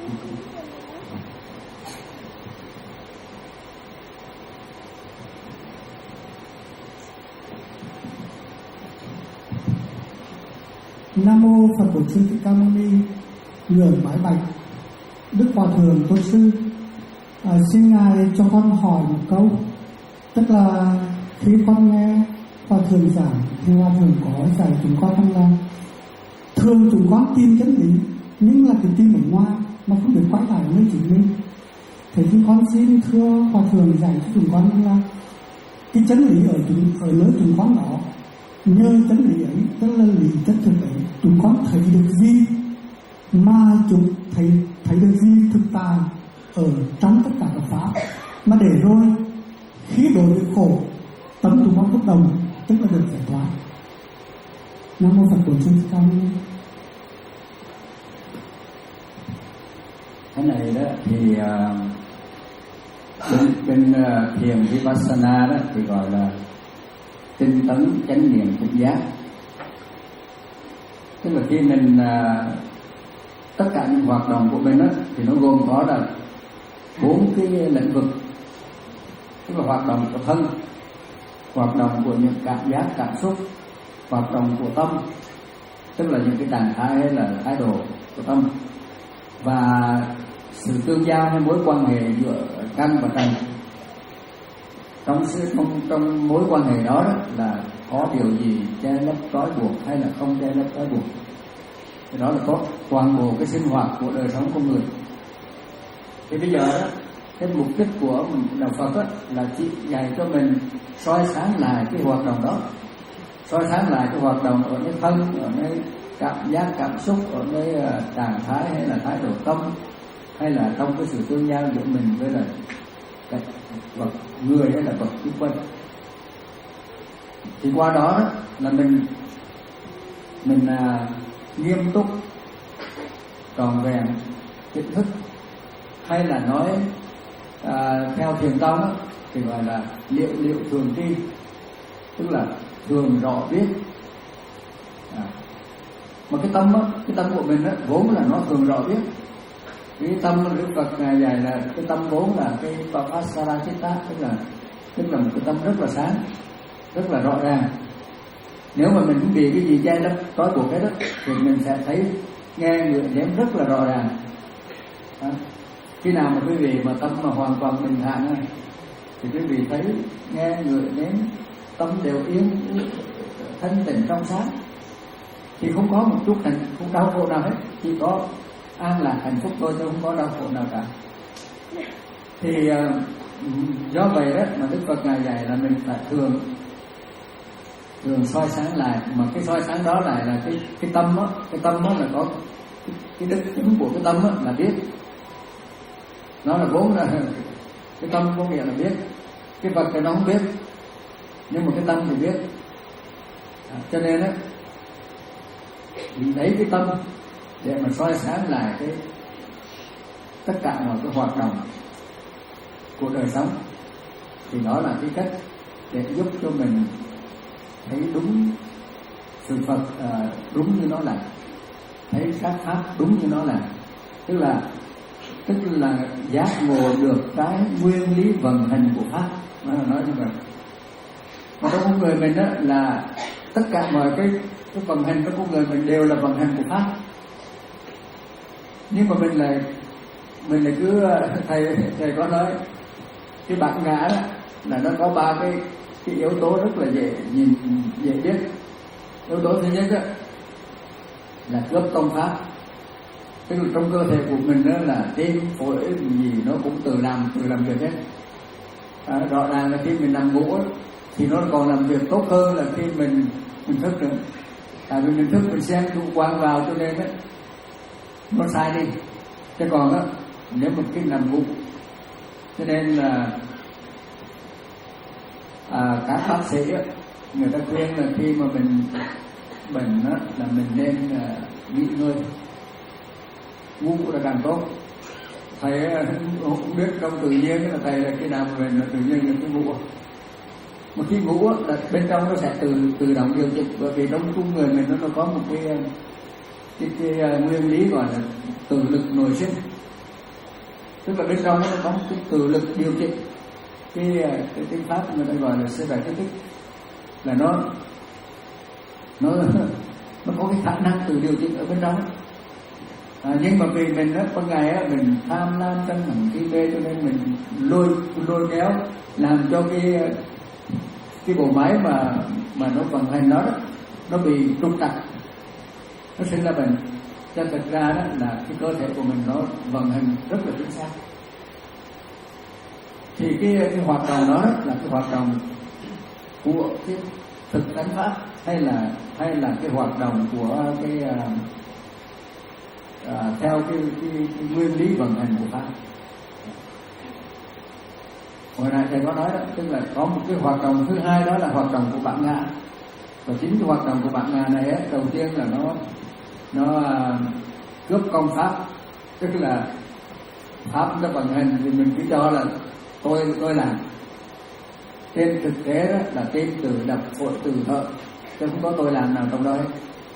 Nam mô Phật Bổn Sư Thích Ca Mâu Ni. Nguyện bái bạch Đức Hòa Thượng Tôn Sư, à, xin ngài cho con hỏi một câu. Tức là khi con nghe Hòa Thượng giảng thì Hòa Thượng có giải chúng con rằng là thường chúng con tin chân lý nhưng là cái tin ở ngoài mà không được quay lại nơi chính mình. Thế thì con xin thưa Hòa Thượng giải cho chúng con rằng là cái chân lý ở chúng ở nơi chúng con đó, nhờ chân lý ấy, tức là lý chất thực ấy, chúng con thấy được gì, mà chúng thấy thấy được gì thực tại ở trong tất cả các pháp, mà để rồi khi đối với khổ tâm chúng con bất đồng, tức là được giải thoát. Nam mô Phật Bổn Sư Thích Ca Mâu Ni. Cái này đó thì uh, bên, bên uh, thiền Vipassana đó thì gọi là tinh tấn chánh niệm tỉnh giác. Tức là khi mình uh, tất cả những hoạt động của mình đó, thì nó gồm có là bốn cái lĩnh vực. Tức là hoạt động của thân, hoạt động của những cảm giác, cảm xúc, hoạt động của tâm, tức là những cái trạng thái hay là thái độ của tâm, và sự tương giao hay mối quan hệ giữa căn và trần. Trong sự trong, trong mối quan hệ đó, đó là có điều gì che lấp trói buộc hay là không che lấp trói buộc. Thì đó là có toàn bộ cái sinh hoạt của đời sống con người. Thì bây giờ đó, cái mục đích của đạo Phật đó là chỉ dạy cho mình soi sáng lại cái hoạt động đó, soi sáng lại cái hoạt động ở nơi thân, ở nơi cảm giác, cảm xúc, ở nơi trạng thái hay là thái độ tâm, hay là trong cái sự tương giao giữa mình với là cái vật người hay là vật xung quanh. Thì qua đó, đó là mình mình à, nghiêm túc trọn vẹn kiến thức, hay là nói à, theo thiền tông đó, thì gọi là liệu liệu thường tri, tức là thường rõ biết. À, mà cái tâm đó, cái tâm của mình đó, vốn là nó thường rõ biết. Cái tâm Đức Phật ngài dạy là cái tâm vốn là cái Papasara Chitta, tức là tức là một cái tâm rất là sáng, rất là rõ ràng. Nếu mà mình cũng bị cái gì che lấp trói buộc hết đó, thì mình sẽ thấy nghe người nếm rất là rõ ràng. Đó. Khi nào mà quý vị mà tâm mà hoàn toàn bình thản này, thì quý vị thấy nghe người nếm tâm đều yên, thanh tịnh trong sáng, thì không có một chút hạnh không đau khổ nào hết, chỉ có an lạc hạnh phúc thôi, chứ không có đau khổ nào cả. Thì uh, do vậy đó mà Đức Phật ngài dạy là mình phải thường thường soi sáng lại, mà cái soi sáng đó lại là cái cái tâm đó, cái tâm đó là có cái, cái đức tính của cái tâm đó là biết, nó là vốn là cái tâm có nghĩa là biết, cái vật thì nó không biết, nhưng mà cái tâm thì biết. À, cho nên đó mình lấy cái tâm để mà soi sáng lại cái tất cả mọi cái hoạt động của đời sống, thì đó là cái cách để giúp cho mình thấy đúng sự Phật, à, đúng như nó là, thấy các pháp đúng như nó là, tức là tức là giác ngộ được cái nguyên lý vận hành của pháp. Nó là nói như vậy. Mà trong con người mình đó là tất cả mọi cái cái vận hành của con người mình đều là vận hành của pháp, nhưng mà mình lại mình lại cứ thầy thầy có nói cái bản ngã đó là nó có ba cái cái yếu tố rất là dễ nhìn dễ biết. Yếu tố thứ nhất đó là cướp công pháp, tức là trong cơ thể của mình đó là tim phổi gì nó cũng tự làm tự làm việc hết. À, rõ ràng là khi mình nằm ngủ thì nó còn làm việc tốt hơn là khi mình mình thức nữa. Tại vì mình thức mình xem chủ quan vào cho nên đó, nó sai đi. Chứ còn đó nếu mình cái nằm ngủ, cho nên là à, các bác sĩ đó, người ta khuyên là khi mà mình bệnh đó, là mình nên uh, nghỉ ngơi, ngủ là càng tốt. Thầy không biết trong tự nhiên là thầy là khi nào mà mình là tự nhiên mình cứ ngủ, mà khi ngủ là bên trong nó sẽ tự tự động điều chỉnh, bởi vì trong con người mình nó, nó có một cái cái, cái, cái nguyên lý gọi là tự lực nội sinh, tức là bên trong nó có một cái tự lực điều chỉnh. Cái cái tiếng pháp người ta gọi là sơ đại tích tích, là nó nó nó có cái khả năng tự điều chỉnh ở bên trong. À, nhưng mà vì mình á, con ngày á, mình tham lam sân hận si mê, cho nên mình lôi lôi kéo làm cho cái cái bộ máy mà mà nó vận hành đó, đó nó bị trục trặc, nó sinh ra bệnh. Cho thật ra đó là cái cơ thể của mình nó vận hành rất là chính xác. Thì cái, cái hoạt động đó là cái hoạt động của cái thực tánh pháp, hay là hay là cái hoạt động của cái uh, uh, theo cái, cái, cái nguyên lý vận hành của pháp. Hồi nãy thầy có nói đó, tức là có một cái hoạt động thứ hai, đó là hoạt động của bản ngã. Và chính cái hoạt động của bản ngã này ấy, đầu tiên là nó nó uh, cướp công pháp, tức là pháp nó vận hành thì mình cứ cho là tôi tôi làm. Trên thực tế đó là tim tự đập, phổi tự thở, chứ không có tôi làm nào trong đó hết.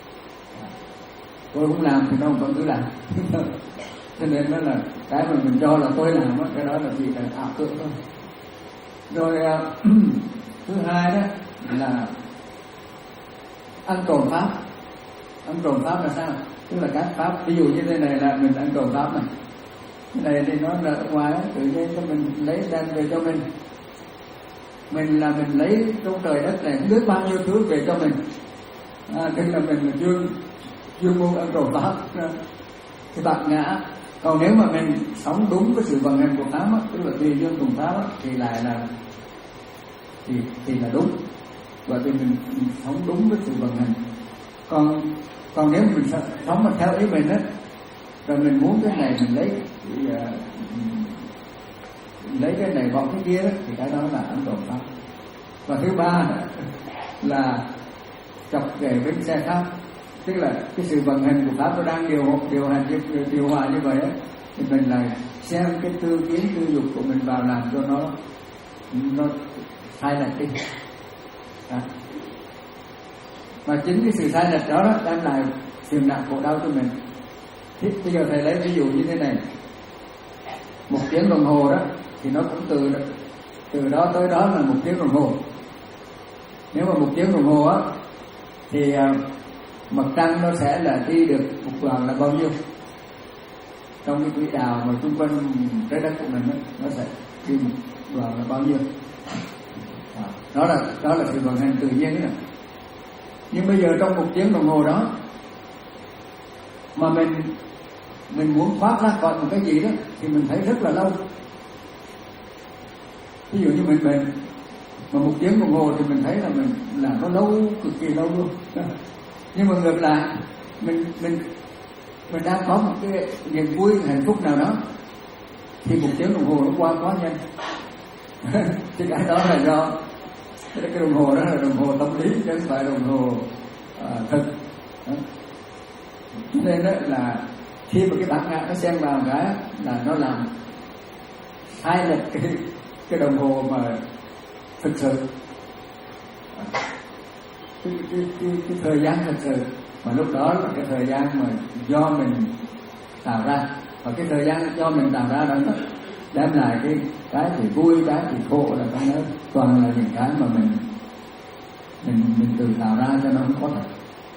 Tôi không làm thì nó vẫn cứ làm. Cho nên đó là cái mà mình cho là tôi làm đó, cái đó là chỉ là ảo tưởng thôi. Rồi thứ hai đó là ăn trộm pháp. Ăn trộm pháp là sao? Tức là các pháp, ví dụ như thế này là mình ăn trộm pháp này, cái này thì nó là ở ngoài đó, tự nhiên cho mình lấy đem về cho mình. Mình là mình lấy trong trời đất này không biết bao nhiêu thứ về cho mình. À, tức là mình chưa chưa muốn ăn trộm pháp cái bạc ngã. Còn nếu mà mình sống đúng với sự vận hành của pháp, tức là tùy duyên cùng pháp, thì lại là thì thì là đúng, bởi vì mình, mình sống đúng với sự vận hành. Còn còn nếu mình sống mà theo ý mình á, rồi mình muốn cái này mình lấy thì, uh, lấy cái này bỏ cái kia đó, thì cái đó là ăn trộm pháp. Và thứ ba là chọc ghẻ bánh xe pháp, tức là cái sự vận hành của pháp nó đang điều điều hành điều, điều hòa như vậy ấy, thì mình lại xem cái tư kiến tư dục của mình vào làm cho nó nó sai lệch đi. Mà chính cái sự sai lệch đó, đó đem lại phiền não khổ đau cho mình. Thì bây giờ thầy lấy ví dụ như thế này, một tiếng đồng hồ đó thì nó cũng từ từ đó tới đó là một tiếng đồng hồ. Nếu mà một tiếng đồng hồ á thì uh, mặt trăng nó sẽ là đi được một đoạn là bao nhiêu trong cái quỹ đạo mà xung quanh trái đất của mình đó, nó sẽ đi một đoạn là bao nhiêu. À, đó là đó là sự vận hành tự nhiên đó. Nhưng bây giờ trong một tiếng đồng hồ đó mà mình mình muốn thoát ra khỏi một cái gì đó thì mình thấy rất là lâu. Ví dụ như mình bệnh mà một tiếng đồng hồ thì mình thấy là mình là nó lâu, cực kỳ lâu luôn. Nhưng mà ngược lại mình mình mình đang có một cái niềm vui hạnh phúc nào đó thì một tiếng đồng hồ nó qua quá nhanh. Thì cái đó là do cái đồng hồ đó là đồng hồ tâm lý chứ không phải đồng hồ uh, thực. Cho nên đó là khi mà cái bản ngã nó xen vào cái là nó làm sai lệch cái cái đồng hồ mà thực sự, cái, cái, cái, cái thời gian thực sự, mà lúc đó là cái thời gian mà do mình tạo ra, và cái thời gian do mình tạo ra đó nó đem lại cái cái thì vui, cái thì khổ, là cái nó toàn là những cái mà mình mình mình tự tạo ra cho nó không có thật.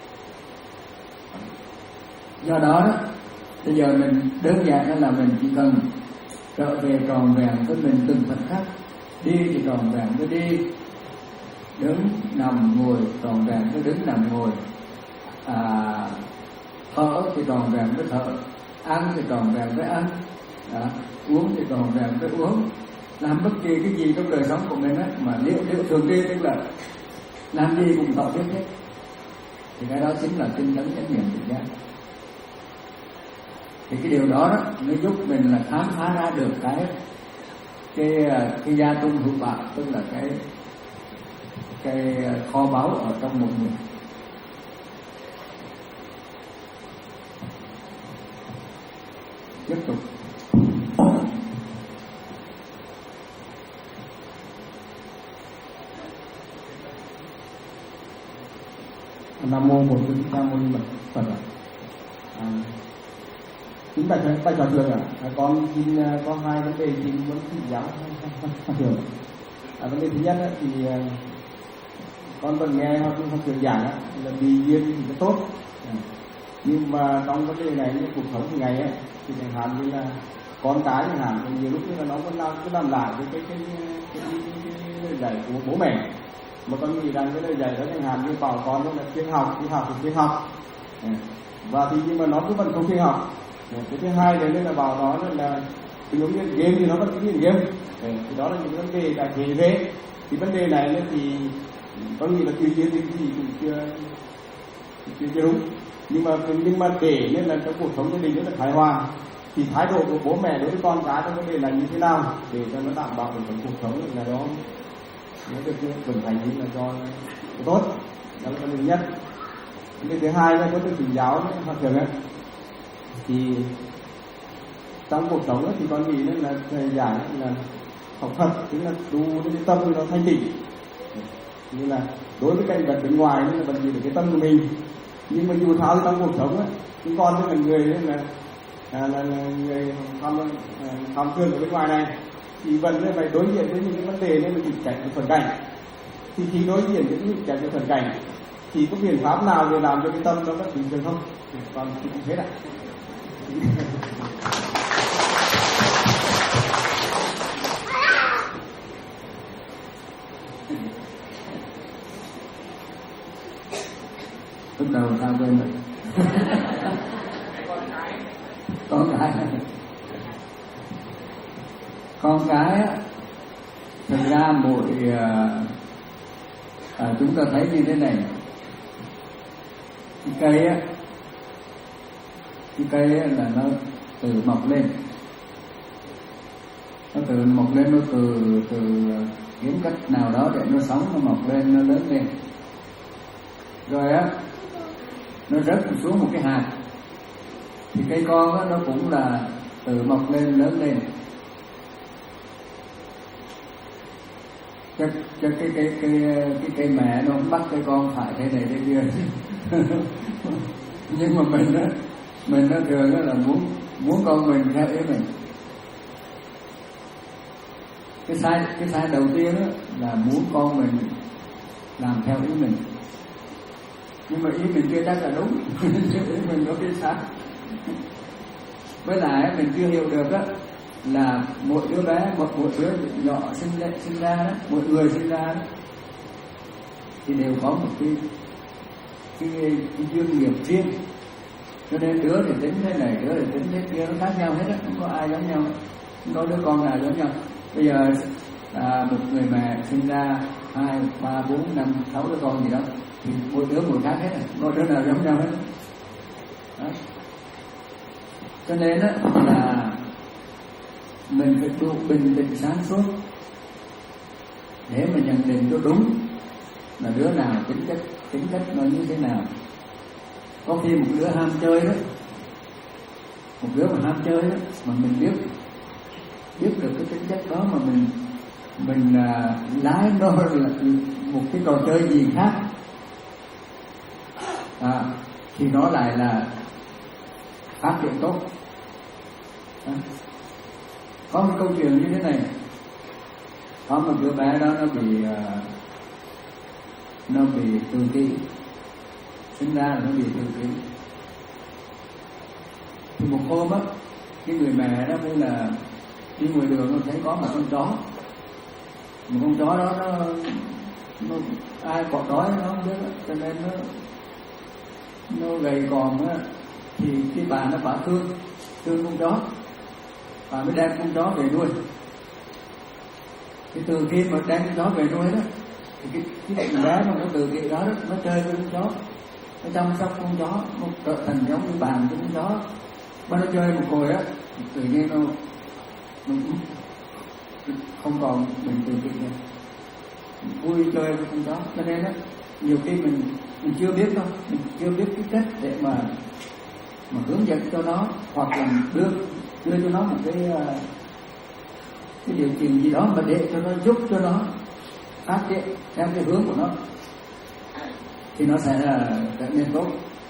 Do đó đó bây giờ mình đơn giản đó là mình chỉ cần trở về tròn vẹn với mình từng phần khắc. Đi thì tròn vẹn với đi, đứng nằm ngồi tròn vẹn với đứng nằm ngồi, à, thở thì tròn vẹn với thở, ăn thì tròn vẹn với ăn, đó, uống thì tròn vẹn với uống. Làm bất kỳ cái gì trong đời sống của mình á mà liệu liệu thường đi, tức là làm gì cũng tỏ biết hết, thì cái đó chính là tinh tấn chánh niệm tự giác. Thì cái điều đó, đó nó giúp mình là khám phá ra được cái cái cái gia tung hữu bạc, tức là cái cái kho báu ở trong một người. Tiếp tục. Nam mô Bổn Sư Thích Ca Mâu Ni Phật. À, kính bạch bạch hòa thượng ạ, à, con xin có hai vấn đề xin muốn xin giáo hòa thượng. À, vấn đề thứ nhất á, thì con vẫn nghe hòa thượng giảng á, là vì duyên thì nó tốt, à, nhưng mà trong vấn đề này như cuộc sống thường ngày ấy, thì chẳng hạn như là con cái chẳng hạn, nhiều lúc như là nó vẫn làm cứ làm lại với cái cái cái, cái, cái lời dạy của bố mẹ, mà con nghĩ rằng cái lời dạy đó chẳng hạn như bảo con là chuyên học, đi học thì chuyên học, à, và thì nhưng mà nó cứ vẫn không chuyên học. Cái thứ hai đấy là bảo nó là cái giống như game thì nó vẫn cứ nghiện game, thì đó là những vấn đề đại thể thế. Thì vấn đề này thì con nghĩ là tùy duyên thì gì cũng chưa chưa, chưa đúng, nhưng mà nhưng mà để nên là trong cuộc sống gia đình rất là hài hòa, thì thái độ của bố mẹ đối với con cái trong vấn đề là như thế nào để cho nó đảm bảo được trong cuộc sống là đó nó được vận hành như là do tốt. Đó là vấn đề nhất. Vấn đề thứ hai là có được tỉnh giáo hoặc thường ấy, thì trong cuộc sống ấy, thì con nghĩ là thầy giảng là học Phật, tức là tu cái tâm nó thanh tịnh, như là đối với cảnh vật bên ngoài như là vận dụng được cái tâm của mình. Nhưng mà dù sao thì trong cuộc sống ấy, chúng con với là người là là, là, là người tham tham thương ở bên ngoài này, thì vẫn phải đối diện với những cái vấn đề nên mình tránh cái phần cảnh. Thì khi đối diện với những tránh cái phần cảnh thì có biện pháp nào để làm cho cái tâm nó bất bình thường không? Còn thì cũng thế ạ. Lúc đầu tao quên rồi. Con cái con cái á, thực ra mỗi à, chúng ta thấy như thế này, cái cây á, cái cây á là nó tự mọc lên, nó tự mọc lên, nó từ từ kiếm cách nào đó để nó sống, nó mọc lên, nó lớn lên, rồi á nó rớt xuống một cái hạt, thì cây con á nó cũng là tự mọc lên, lớn lên. Cho, cho cái cái cái cái cây mẹ nó không bắt cây con phải thế này thế kia. Nhưng mà mình á, mình nó thường á là muốn muốn con mình theo ý mình. Cái sai cái sai đầu tiên á là muốn con mình làm theo ý mình. nhưng mà ý mình chưa chắc là đúng. Ý mình có biết sao. Với lại mình chưa hiểu được á là mỗi đứa bé, một một đứa nhỏ sinh ra, sinh ra đó, mỗi người sinh ra đó, thì đều có một cái cái, cái duyên nghiệp riêng, cho nên đứa thì tính thế này, đứa thì tính thế kia, nó khác nhau hết á, không có ai giống nhau, không có đứa con nào giống nhau. Bây giờ à, một người mẹ sinh ra hai, ba, bốn, năm, sáu đứa con gì đó, thì mỗi đứa một khác hết, không có đứa nào giống nhau hết. Đó. Cho nên á là mình phải đủ bình tĩnh sáng suốt để mà nhận định cho đúng là đứa nào tính cách tính cách nó như thế nào. Có khi một đứa ham chơi đó, một đứa mà ham chơi đó, mà mình biết biết được cái tính chất đó mà mình mình à, lái nó là một cái trò chơi gì khác, à, thì nó lại là phát triển tốt. À, có một câu chuyện như thế này, có một đứa bé đó nó bị uh, nó bị tự kỷ, sinh ra là nó bị tự kỷ. Thì một hôm á, cái người mẹ đó mới là đi ngoài đường, nó thấy có một con chó, một con chó đó nó, nó ai cọt đói nó không biết đó, cho nên nó nó gầy còm á, thì cái bà nó bà thương thương con chó, bà mới đem con chó về nuôi. Thì từ khi mà đem con chó về nuôi đó, thì cái cái bé mà nó từ cái đó, đó nó chơi với con chó, nó chăm sóc con chó, nó trở thành giống như bạn của con chó. Mà nó chơi một hồi á, tự nhiên nó, nó không còn mình tự kỷ nữa, vui chơi với con chó. Cho nên á, nhiều khi mình mình chưa biết đâu, mình chưa biết cái cách để mà mà hướng dẫn cho nó, hoặc là đưa đưa cho nó một cái cái điều chỉnh gì đó mà để cho nó giúp cho nó phát triển theo cái hướng của nó, thì nó sẽ là trở nên tốt.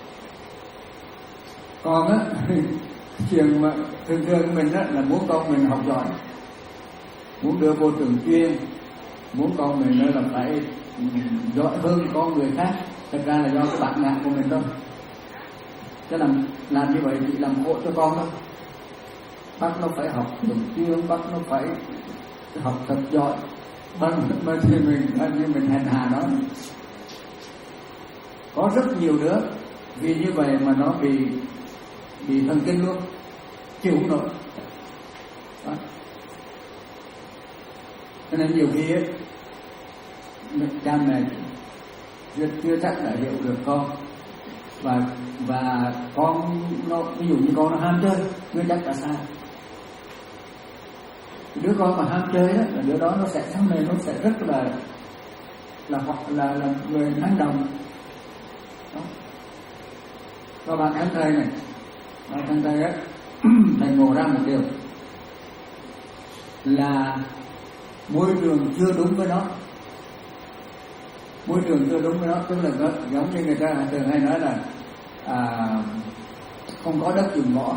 Còn á chuyện mà thường thường mình á là muốn con mình học giỏi, muốn đưa vô trường chuyên, muốn con mình là phải giỏi hơn con người khác, thật ra là do cái bản ngã của mình thôi. Chứ làm làm như vậy thì làm khổ cho con thôi. Bắt nó phải học thường chuyên, bắt nó phải học thật giỏi, bắt nó thì mình như mình hèn hà đó. Có rất nhiều đứa vì như vậy mà nó bị bị thần kinh luôn, chịu không nổi. Đó. Cho nên nhiều khi ấy, cha mẹ chưa, chưa chắc đã hiểu được con, và và con nó, ví dụ như con nó ham chơi, chưa chắc là sai. Đứa con mà ham chơi đó, là đứa đó nó sẽ sau này nó sẽ rất là là hoặc là là người năng động. Đó. Và bạn thân thầy này, bạn thân thầy ấy, thầy ngộ ra một điều là môi trường chưa đúng với nó, môi trường chưa đúng với nó, tức là nó, giống như người ta thường hay nói là à, không có đất dùng võ.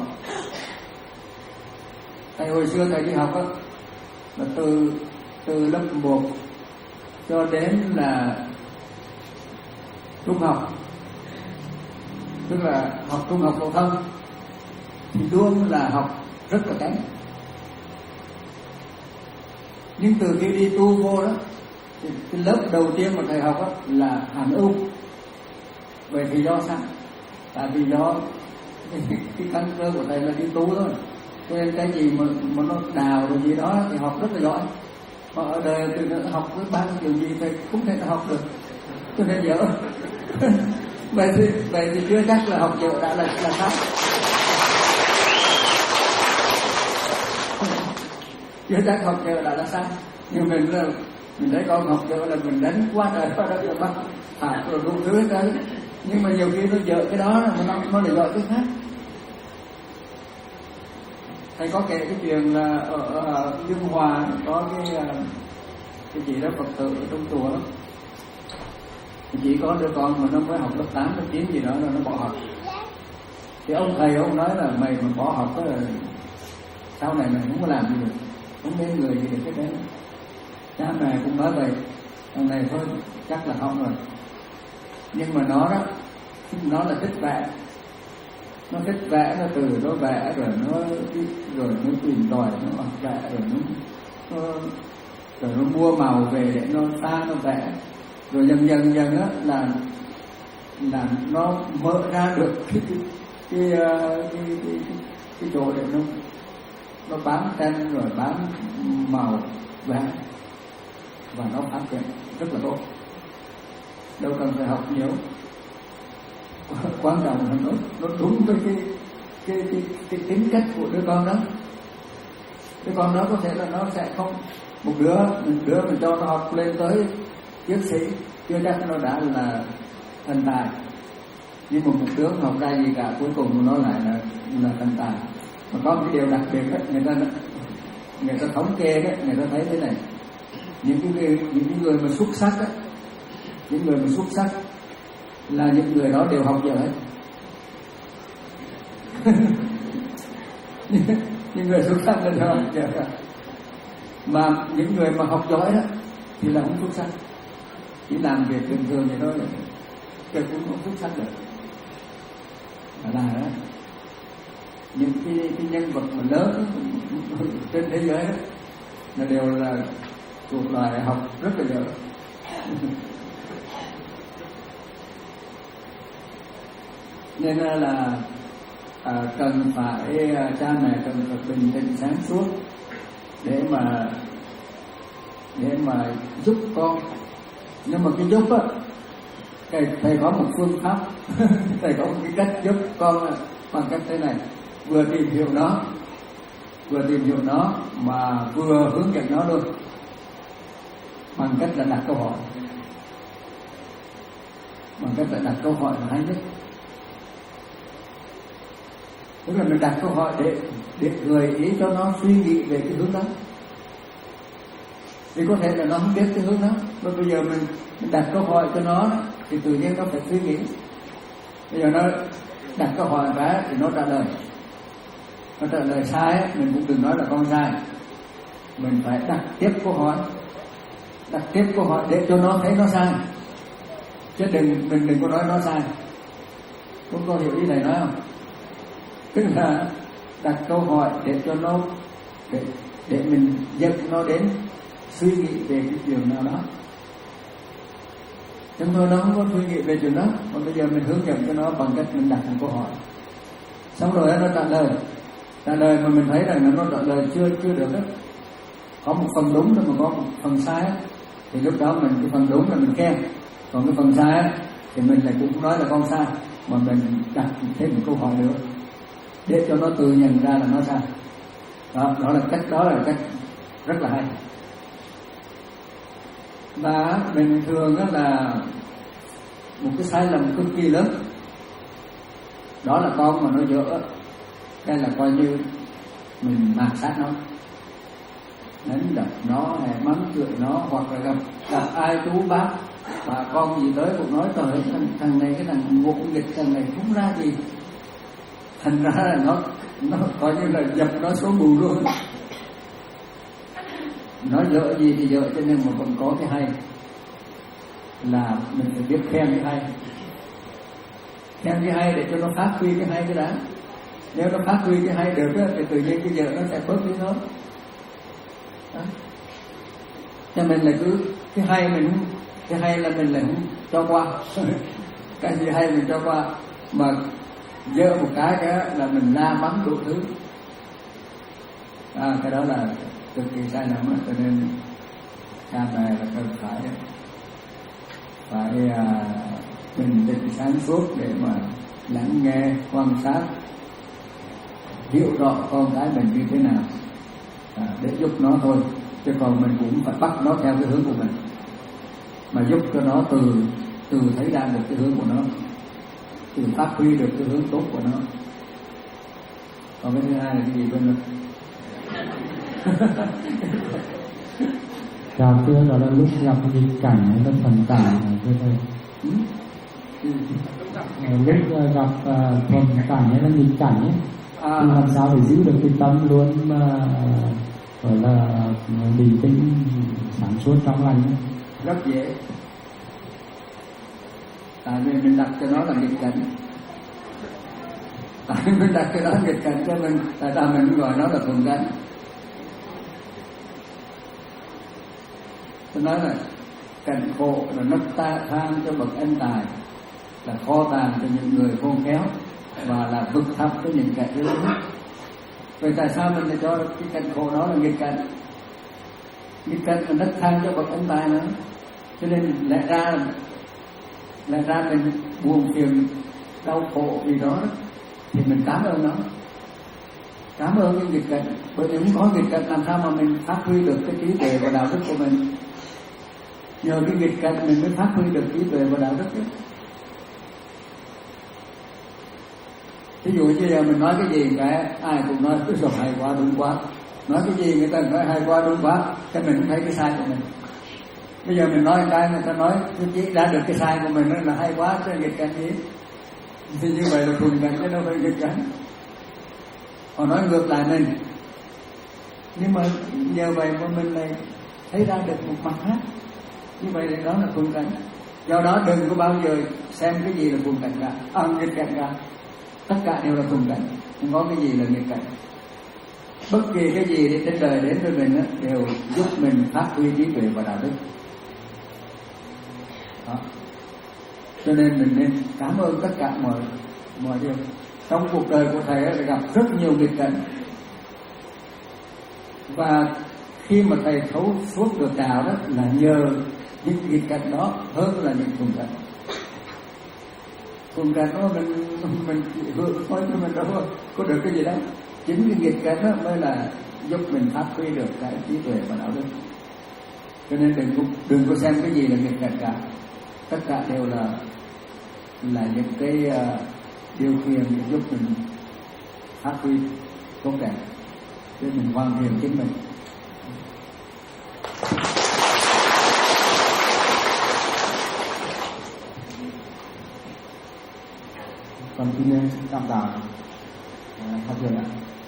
Thầy hồi xưa thầy đi học á, là từ từ lớp một cho đến là trung học, tức là học trung học phổ thông, thì luôn là học rất là kém. Nhưng từ khi đi tu vô đó, thì cái lớp đầu tiên mà thầy học đó là Hàn Ưu. Vậy thì do sao? Tại vì do cái căn cơ của thầy là đi tu thôi, cho nên cái gì mà, mà nó đào rồi gì đó thì học rất là giỏi. Mà ở đời từ nó học với bao nhiêu gì thầy không thể học được, cho nên dở. vậy thì vậy thì chưa chắc là học dở đã là là sao? Chưa chắc học dở đã là sao? Nhưng mình là mình thấy con học dở là mình đánh quá trời quá đất rồi bắt phạt rồi đủ thứ cái. Nhưng mà nhiều khi nó dở cái đó nó nó lại giỏi cái khác. Thầy có kể cái chuyện là ở, ở Dương Hòa có cái cái chị đó Phật tử ở trong chùa đó, chỉ có đứa con mà nó mới học lớp tám, lớp chín gì đó rồi nó bỏ học. Thì ông thầy ông nói là mày mà bỏ học đó là sau này mày không có làm gì được, không nên người gì được cái đấy. Cha mẹ cũng nói vậy, thằng này thôi chắc là không rồi. Nhưng mà nó đó Nó là thích vẽ, nó thích vẽ, nó từ nó vẽ rồi nó rồi nó tìm tòi, nó vẽ rồi nó, nó rồi nó mua màu về để nó pha nó vẽ, rồi dần dần dần đó là là nó mở ra được cái cái cái, cái, cái, cái chỗ để nó nó bán tranh rồi bán màu vẽ, và nó phát triển rất là tốt, đâu cần phải học nhiều. Quan trọng là nó nó đúng với cái cái cái, cái tính cách của đứa con đó. Đứa con đó có thể là nó sẽ không, một đứa một đứa mình cho nó học lên tới tiến sĩ chưa chắc nó đã là thành tài, nhưng mà một đứa không học ra gì cả, cuối cùng nó lại là là thành tài. Mà có cái điều đặc biệt đó, người ta người ta thống kê đó, người ta thấy thế này, những cái người, những người mà xuất sắc đó, những người mà xuất sắc là những người đó đều học giỏi hết. Những người xuất sắc là đều học giỏi, mà những người mà học giỏi đó thì là không xuất sắc, chỉ làm việc bình thường vậy thôi, chứ cũng không xuất sắc được. Là đó, những cái, cái nhân vật mà lớn trên thế giới đó là đều là thuộc loại học rất là giỏi. Nên là à, cần phải à, cha mẹ cần phải bình tĩnh sáng suốt để mà để mà giúp con. Nhưng mà cái giúp á, thầy, thầy có một phương pháp thầy có một cái cách giúp con bằng cách thế này: vừa tìm hiểu nó, vừa tìm hiểu nó mà vừa hướng dẫn nó luôn, bằng cách là đặt câu hỏi. Bằng cách là đặt câu hỏi là hay nhất. Tức là mình đặt câu hỏi để để gợi ý cho nó suy nghĩ về cái hướng đó. Vì có thể là nó không biết cái hướng đó, mà bây giờ mình, mình đặt câu hỏi cho nó thì tự nhiên nó phải suy nghĩ. Bây giờ nó đặt câu hỏi cái thì nó trả lời. Nó trả lời sai mình cũng đừng nói là con sai. Mình phải đặt tiếp câu hỏi, đặt tiếp câu hỏi để cho nó thấy nó sai, chứ đừng mình đừng có nói nó sai. Không có hiểu ý này nói không? Tức là đặt câu hỏi để cho nó để, để mình dẫn nó đến suy nghĩ về cái chuyện nào đó. Chúng tôi nó không có suy nghĩ về chuyện đó, còn bây giờ mình hướng dẫn cho nó bằng cách mình đặt một câu hỏi. Xong rồi nó trả lời, trả lời mà mình thấy rằng nó trả lời chưa chưa được đó, có một phần đúng mà có một phần sai, thì lúc đó mình cái phần đúng là mình khen, còn cái phần sai thì mình lại cũng nói là con sai, mà mình đặt thêm một câu hỏi nữa để cho nó tự nhận ra là nó sai. Đó, đó là cách đó là cách rất là hay. Và bình thường đó là một cái sai lầm cực kỳ lớn, đó là con mà nó dở, cái là coi như mình mạt sát nó, đánh đập nó hay mắng chửi nó, hoặc là gặp gặp ai chú bác bà con gì tới cũng nói trời ơi, thằng, thằng này cái thằng ngộ nghịch, thằng này không ra gì. Thành ra là nó nó coi như là dập nó xuống bù luôn. Nó dở gì thì dở, cho nên mà còn có cái hay là mình phải biết khen cái hay, khen cái hay để cho nó phát huy cái hay cái đã. Nếu nó phát huy cái hay được đó, thì tự nhiên cái dở nó sẽ bớt đi thôi. Đó. Cho mình là cứ cái hay mình cái hay là mình lại không cho qua cái gì hay mình cho qua, mà dơ một cái cái là mình la mắng đủ thứ. À, cái đó là cực kỳ sai lầm đó. Cho nên cha mẹ là cần phải phải à, bình tĩnh sáng suốt để mà lắng nghe, quan sát, hiểu rõ con cái mình như thế nào, à, để giúp nó thôi. Chứ còn mình cũng phải bắt nó theo cái hướng của mình, mà giúp cho nó từ từ thấy ra được cái hướng của nó, từ phát huy được cái hướng tốt của nó. Còn cái thứ hai là cái gì bên mình? Chào thưa, đó là lúc gặp nghịch cảnh hay là thuận cảnh này thưa thầy. Ừ? Ừ. Lúc gặp uh, thuận cảnh hay là nghịch cảnh ấy, à, thì làm sao để giữ được cái tâm luôn mà gọi là bình tĩnh, sáng suốt, trong lành ấy? Rất dễ. tại vì mình đặt cho nó là nghịch cảnh, tại vì mình đặt cho nó nghịch cảnh cho mình, tại sao mình gọi nó là thuận cảnh. Tôi nói là cảnh khổ là nấc ta than cho bậc anh tài, là kho tàng cho những người khôn khéo, và là vực thẳm cho những kẻ yếu đuối. Vậy tại sao mình lại cho cái cảnh khổ đó là nghịch cảnh? Nghịch cảnh là nấc thang cho bậc anh tài nữa. Cho nên lẽ ra lẽ ra mình buồn phiền đau khổ vì đó thì mình cảm ơn nó, cảm ơn cái nghịch cảnh. Bởi vì không có nghịch cảnh làm sao mà mình phát huy được cái trí tuệ và đạo đức của mình. Nhờ cái nghịch cảnh mình mới phát huy được trí tuệ và đạo đức ấy. Ví dụ như giờ mình nói cái gì cái ai cũng nói cái rồi hay quá đúng quá, nói cái gì người ta nói hay quá đúng quá, cái mình thấy cái sai của mình. Bây giờ mình nói cái người ta nói chỉ đã được cái sai của mình là hay quá, cái nghịch cảnh gì thì như vậy là thuận cảnh chứ đâu phải nghịch cảnh. Họ nói ngược lại mình, nhưng mà nhờ vậy mà mình lại thấy ra được một mặt khác, như vậy thì đó là thuận cảnh. Do đó đừng có bao giờ xem cái gì là thuận cảnh cả, à, nghịch cảnh cả. Tất cả đều là thuận cảnh, không có cái gì là nghịch cảnh. Bất kỳ cái gì đi trên đời đến với mình đều giúp mình phát huy trí tuệ và đạo đức. Đó. Cho nên mình nên cảm ơn tất cả mọi mọi điều. Trong cuộc đời của thầy đã gặp rất nhiều nghịch cảnh, và khi mà thầy thấu suốt được đạo đó là nhờ những nghịch cảnh đó hơn là những thuận cảnh. Thuận cảnh đó mình mình hưởng thôi chứ mình đâu có được cái gì đâu. Chính cái nghịch cảnh đó mới là giúp mình phát huy được cái trí tuệ và đạo đức. Cho nên đừng có, đừng có xem cái gì là nghịch cảnh cả, tất cả đều là là những cái uh, điều kiện để giúp mình phát huy tốt đẹp để mình hoàn thiện chính mình. Còn xin cảm tạ Pháp Thượng ạ.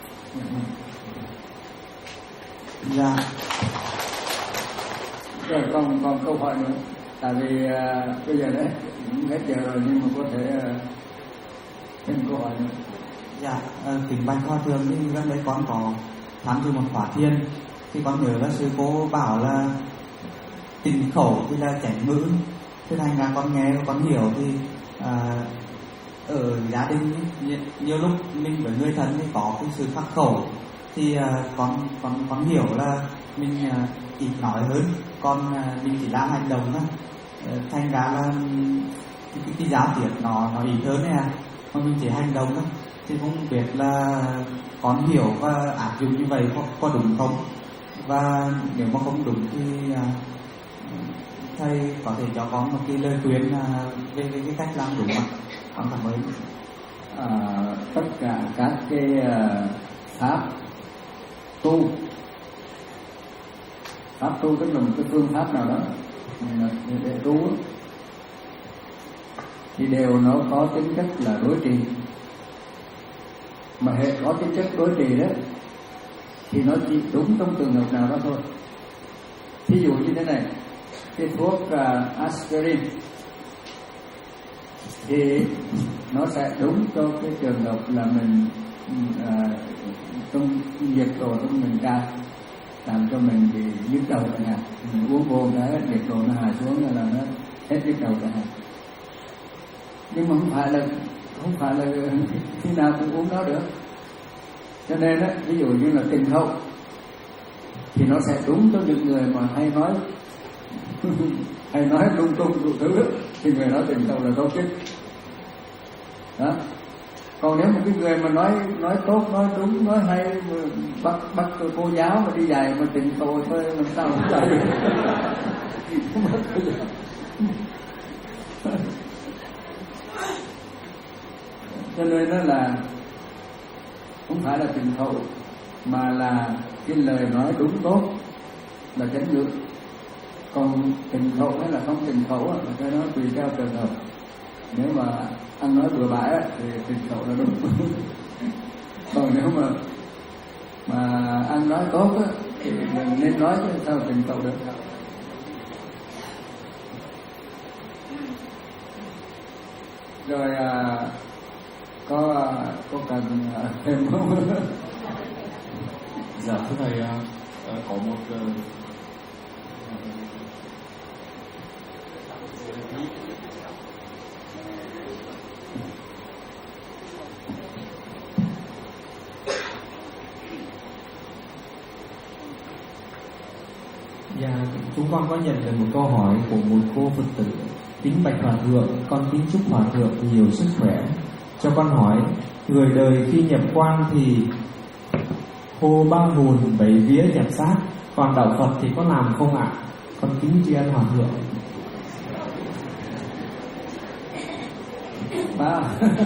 Dạ. Rồi còn còn câu hỏi nữa, tại vì uh, bây giờ đấy cũng hết giờ rồi, nhưng mà có thể uh, thêm câu hỏi nữa. Dạ, uh, kính bạch Hòa Thượng, thì gần đây con có tham dự một khóa thiền, thì con nhớ là sư cô bảo là tình khẩu thì là chánh ngữ, thế thành ra con nghe con hiểu thì uh, ở gia đình ấy, nhiều lúc mình với người thân thì có cái sự khắc khẩu, thì uh, con con con hiểu là mình uh, ít nói hơn, còn uh, mình chỉ đang hành động thôi, uh, thành ra là cái, cái, cái giao tiếp nó nó ít hơn này à, mà mình chỉ hành động thôi, thì không biết là con hiểu và áp dụng như vậy có, có đúng không, và nếu mà không đúng thì uh, thầy có thể cho con một cái lời khuyên uh, về cái, cái cách làm đúng không? Con cảm ơn. À, tất cả các cái uh, pháp tu, pháp tu tức là một cái phương pháp nào đó để, để tu thì đều nó có tính chất là đối trị, mà hệ có tính chất đối trị đó thì nó chỉ đúng trong trường hợp nào đó thôi. Thí dụ như thế này, cái thuốc uh, aspirin thì nó sẽ đúng cho cái trường hợp là mình uh, trong nhiệt độ trong mình cao, làm cho mình bị nhức đầu chẳng hạn, mình uống vô cái nhiệt độ nó hạ xuống là nó hết nhức đầu chẳng hạn. Nhưng mà không phải là không phải là khi nào cũng uống nó được. Cho nên á, ví dụ như là tình khẩu thì nó sẽ đúng cho những người mà hay nói hay nói lung tung đủ thứ thì người đó tình khẩu là tốt chứ. Đó. Còn nếu một cái người mà nói nói tốt, nói đúng, nói hay, bắt bắt cô giáo mà đi dạy mà tình khẩu thôi làm sao cũng dạy được. Cho nên đó là không phải là tình khẩu, mà là cái lời nói đúng tốt là chánh ngữ. Còn tình khẩu hay là không tình khẩu là cái đó tùy theo trường hợp. Nếu mà anh nói bừa bãi thì tình khẩu là đúng. Còn nếu mà mà anh nói tốt á thì mình nên nói chứ sao tình khẩu được. Rồi à, có có cần thêm không? Dạ thưa thầy, à, có một uh, Dạ, chúng con có nhận được một câu hỏi của một cô Phật tử. Kính bạch Hòa Thượng, con kính chúc Hòa Thượng nhiều sức khỏe. Cho con hỏi, người đời khi nhập quan thì hô ba hồn bảy vía nhập xác, còn đạo Phật thì có làm không ạ? Con kính tri ân Hòa Thượng. Ba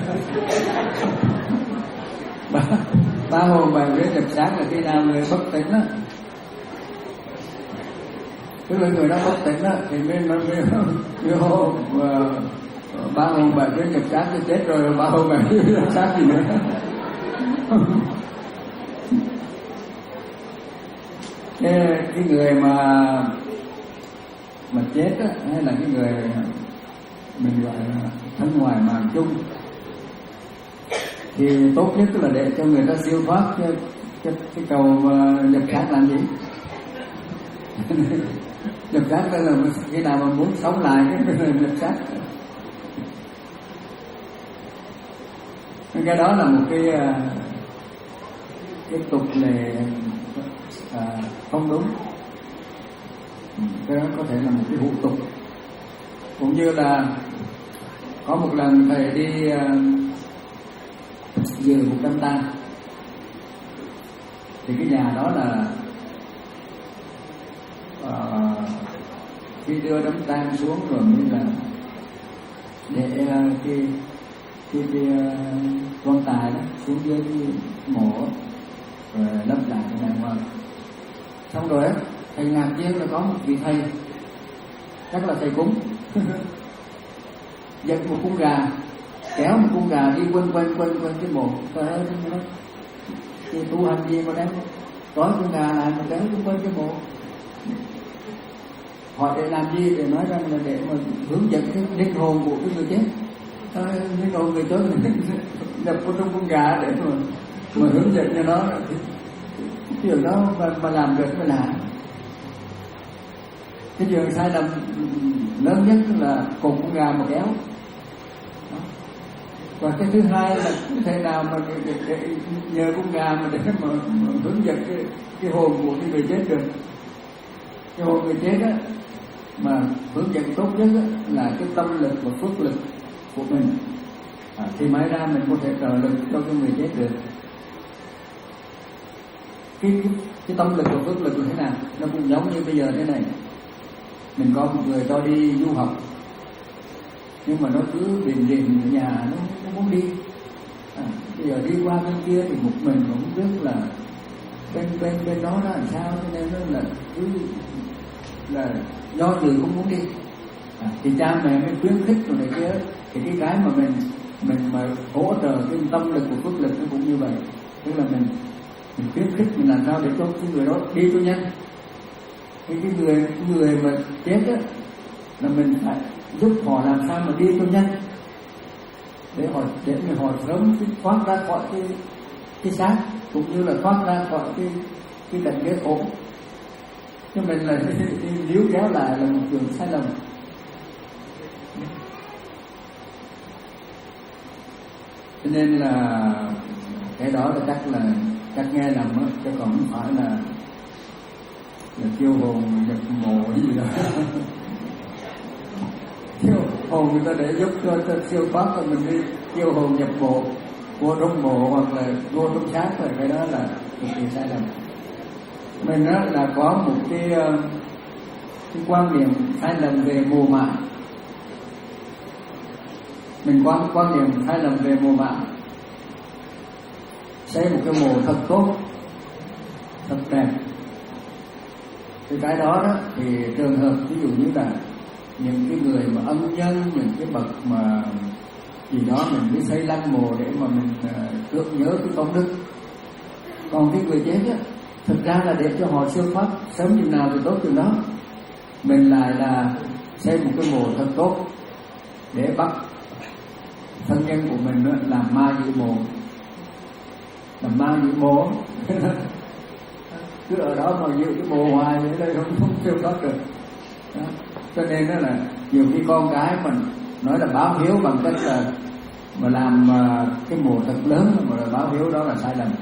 ba, ba hồn bảy vía nhập xác là khi nào người bất tỉnh á, tức là người đó bất tỉnh á thì mới mới mới hô ba hồn bảy vía nhập xác thì chết rồi, ba hồn bảy vía nhập xác gì nữa. cái cái người mà mà chết á, hay là cái người mình gọi là thân ngoài màn chung, thì tốt nhất là để cho người ta siêu thoát cái cái, cái cầu mà nhập xác làm gì. Nhập xác đó là khi nào mà muốn sống lại cái nhập xác. Cái đó là một cái cái tục lệ à, không đúng. Cái đó có thể là một cái hủ tục. Cũng như là có một lần thầy đi uh, dự một đám tang, thì cái nhà đó là uh, khi đưa đám tang xuống rồi mới là để uh, cái cái, cái uh, quan tài đó xuống dưới cái mộ rồi lấp lại cái đàng hoàng. Xong rồi á, thầy ngạc nhiên là có một vị thầy, chắc là thầy cúng, giật một con gà, kéo một con gà đi quanh quanh quanh quanh cái mộ. Trời ơi, nó cái tu hành gì mà đem trói con gà lại mà kéo quanh quanh cái mộ. Họ để làm gì? Để nói rằng là để mà hướng dẫn cái linh hồn của cái người chết. Thôi, linh hồn người chết nhập vào trong con gà để mà mà hướng dẫn cho nó. Cái điều đó mà, mà làm được mới là cái điều sai lầm lớn nhất là cùng con gà mà kéo. Đó. Và cái thứ hai là không thể nào mà để, để, để nhờ con gà mà để mà, mà hướng dẫn cái, cái hồn của cái người chết được. Cái hồn người chết á, mà hướng dẫn tốt nhất á, là cái tâm lực và phước lực của mình, à, thì mới ra mình có thể trợ lực cho cái người chết được. Cái, cái, cái tâm lực và phước lực là thế nào? Nó cũng giống như bây giờ thế này. Mình có một người cho đi du học, nhưng mà nó cứ rình rình ở nhà, nó không muốn đi. À, bây giờ đi qua bên kia thì một mình mà không biết là bên bên bên đó nó làm sao, cho nên nó là cứ là do dự không muốn đi. À, thì cha mẹ mới khuyến khích rồi này kia. Thì cái cái mà mình mình mà hỗ trợ cái tâm lực của phước lực nó cũng như vậy, tức là mình mình khuyến khích mình làm sao để cho cái người đó đi cho nhanh. Cái cái người cái người mà chết á, là mình phải giúp họ làm sao mà đi cho nhanh, để họ để họ sớm thoát ra khỏi cái cái xác, cũng như là thoát ra khỏi cái cái cảnh ghét ổn. Cho mình là níu kéo lại là một trường sai lầm. Cho nên là cái đó là chắc là chắc nghe lầm á, chứ còn không phải là là kêu hồn nhập mộ gì đó. Kêu hồn người ta để giúp cho, cho siêu thoát, rồi mình đi kêu hồn nhập mộ, vô trong mộ hoặc là vô trong xác, rồi cái đó là cực kỳ sai lầm. Mình đó là có một cái, cái quan niệm sai lầm về mồ mả. Mình có quan niệm sai lầm về mồ mả. Xây một cái mồ thật tốt, thật đẹp. Thì cái đó đó thì trường hợp ví dụ như là những cái người mà ân nhân, những cái bậc mà gì đó mình mới xây lăng mồ để mà mình uh, tưởng nhớ cái công đức. Còn cái người chết á, thực ra là để cho họ siêu thoát sớm chừng nào thì tốt chừng đó. Mình lại là xây một cái mồ thật tốt để bắt thân nhân của mình đó, làm ma giữ mồ, làm ma giữ mồ cứ ở đó mà giữ cái mồ hoài vậy đây không không siêu thoát được đó. Cho nên đó là nhiều khi con cái mình nói là báo hiếu bằng cách là mà làm cái mồ thật lớn mà là báo hiếu, đó là sai lầm.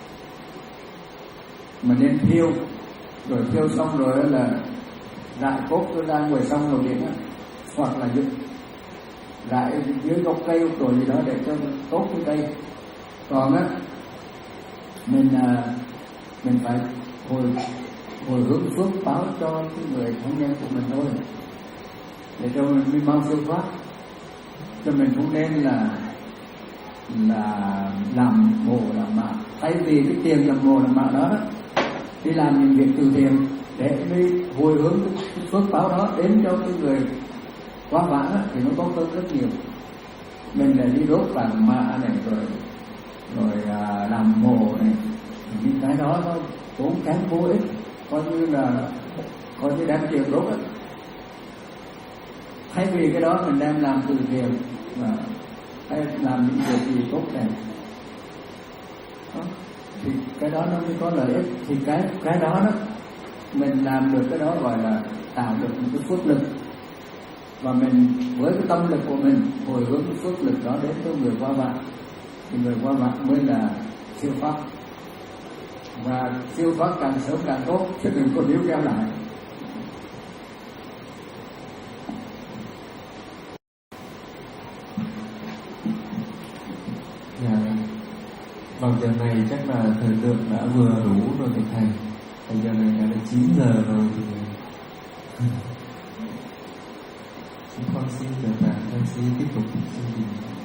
Mình nên thiêu, rồi thiêu xong rồi là rải cốt nó ra ngoài sông hồ điện á, hoặc là dựng rải dưới gốc cây rồi gì đó để cho tốt cái cây. Còn á mình mình phải hồi hồi hướng phước báo cho cái người thân nhân của mình thôi, để cho mình đi mau siêu thoát. Cho mình cũng nên là là làm mồ làm mạ, thay vì cái tiền làm mồ làm mạ đó, đó đi làm những việc từ thiện để đi hồi hướng cái phước báo đó đến cho cái người quá vãng đó, thì nó tốt hơn rất nhiều. Mình lại đi đốt vàng mạ này rồi rồi à, làm mồ này, những cái đó nó tốn kém vô ích, coi như là coi như đem tiền đốt ấy. Thay vì cái đó mình đem làm từ thiện và hay làm những việc gì tốt đẹp đó, thì cái đó nó mới có lợi ích. Thì cái cái đó đó mình làm được cái đó gọi là tạo được một cái phước lực, và mình với cái tâm lực của mình hồi hướng cái phước lực đó đến cho người qua vãng, thì người qua vãng mới là siêu thoát, và siêu thoát càng sớm càng tốt, chứ đừng có níu kéo lại. Dạ, vào giờ này chắc là thời lượng đã vừa đủ rồi thầy thầy. Bây giờ này đã là chín giờ rồi thì chúng con xin trở lại và xin tiếp tục chương trình.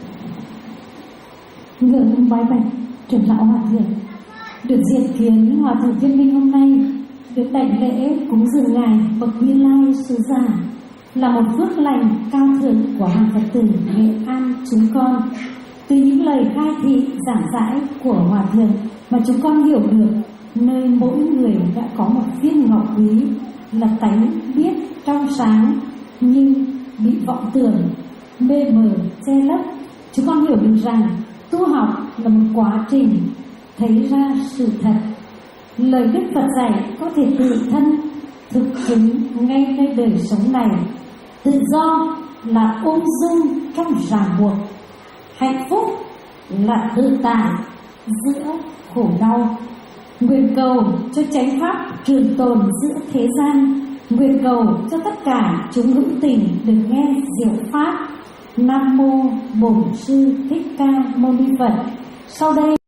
Ngưỡng bái bạch trưởng lão hòa thượng, được diện kiến hòa thượng Viên Minh hôm nay được đảnh lễ cúng dường ngài bậc Như Lai sứ giả là một phước lành cao thượng của hàng Phật tử Nghệ An chúng con. Từ những lời khai thị giảng giải của hòa thượng mà chúng con hiểu được, nơi mỗi người đã có một viên ngọc quý là tánh biết trong sáng, nhưng bị vọng tưởng mê mờ che lấp. Chúng con hiểu được rằng tu học là một quá trình thấy ra sự thật. Lời Đức Phật dạy có thể tự thân thực chứng ngay nơi đời sống này. Tự do là ung dung trong ràng buộc, hạnh phúc là tự tại giữa khổ đau. Nguyện cầu cho chánh pháp trường tồn giữa thế gian. Nguyện cầu cho tất cả chúng hữu tình được nghe diệu pháp. Nam mô Bổn Sư Thích Ca Mâu Ni Phật. Sau đây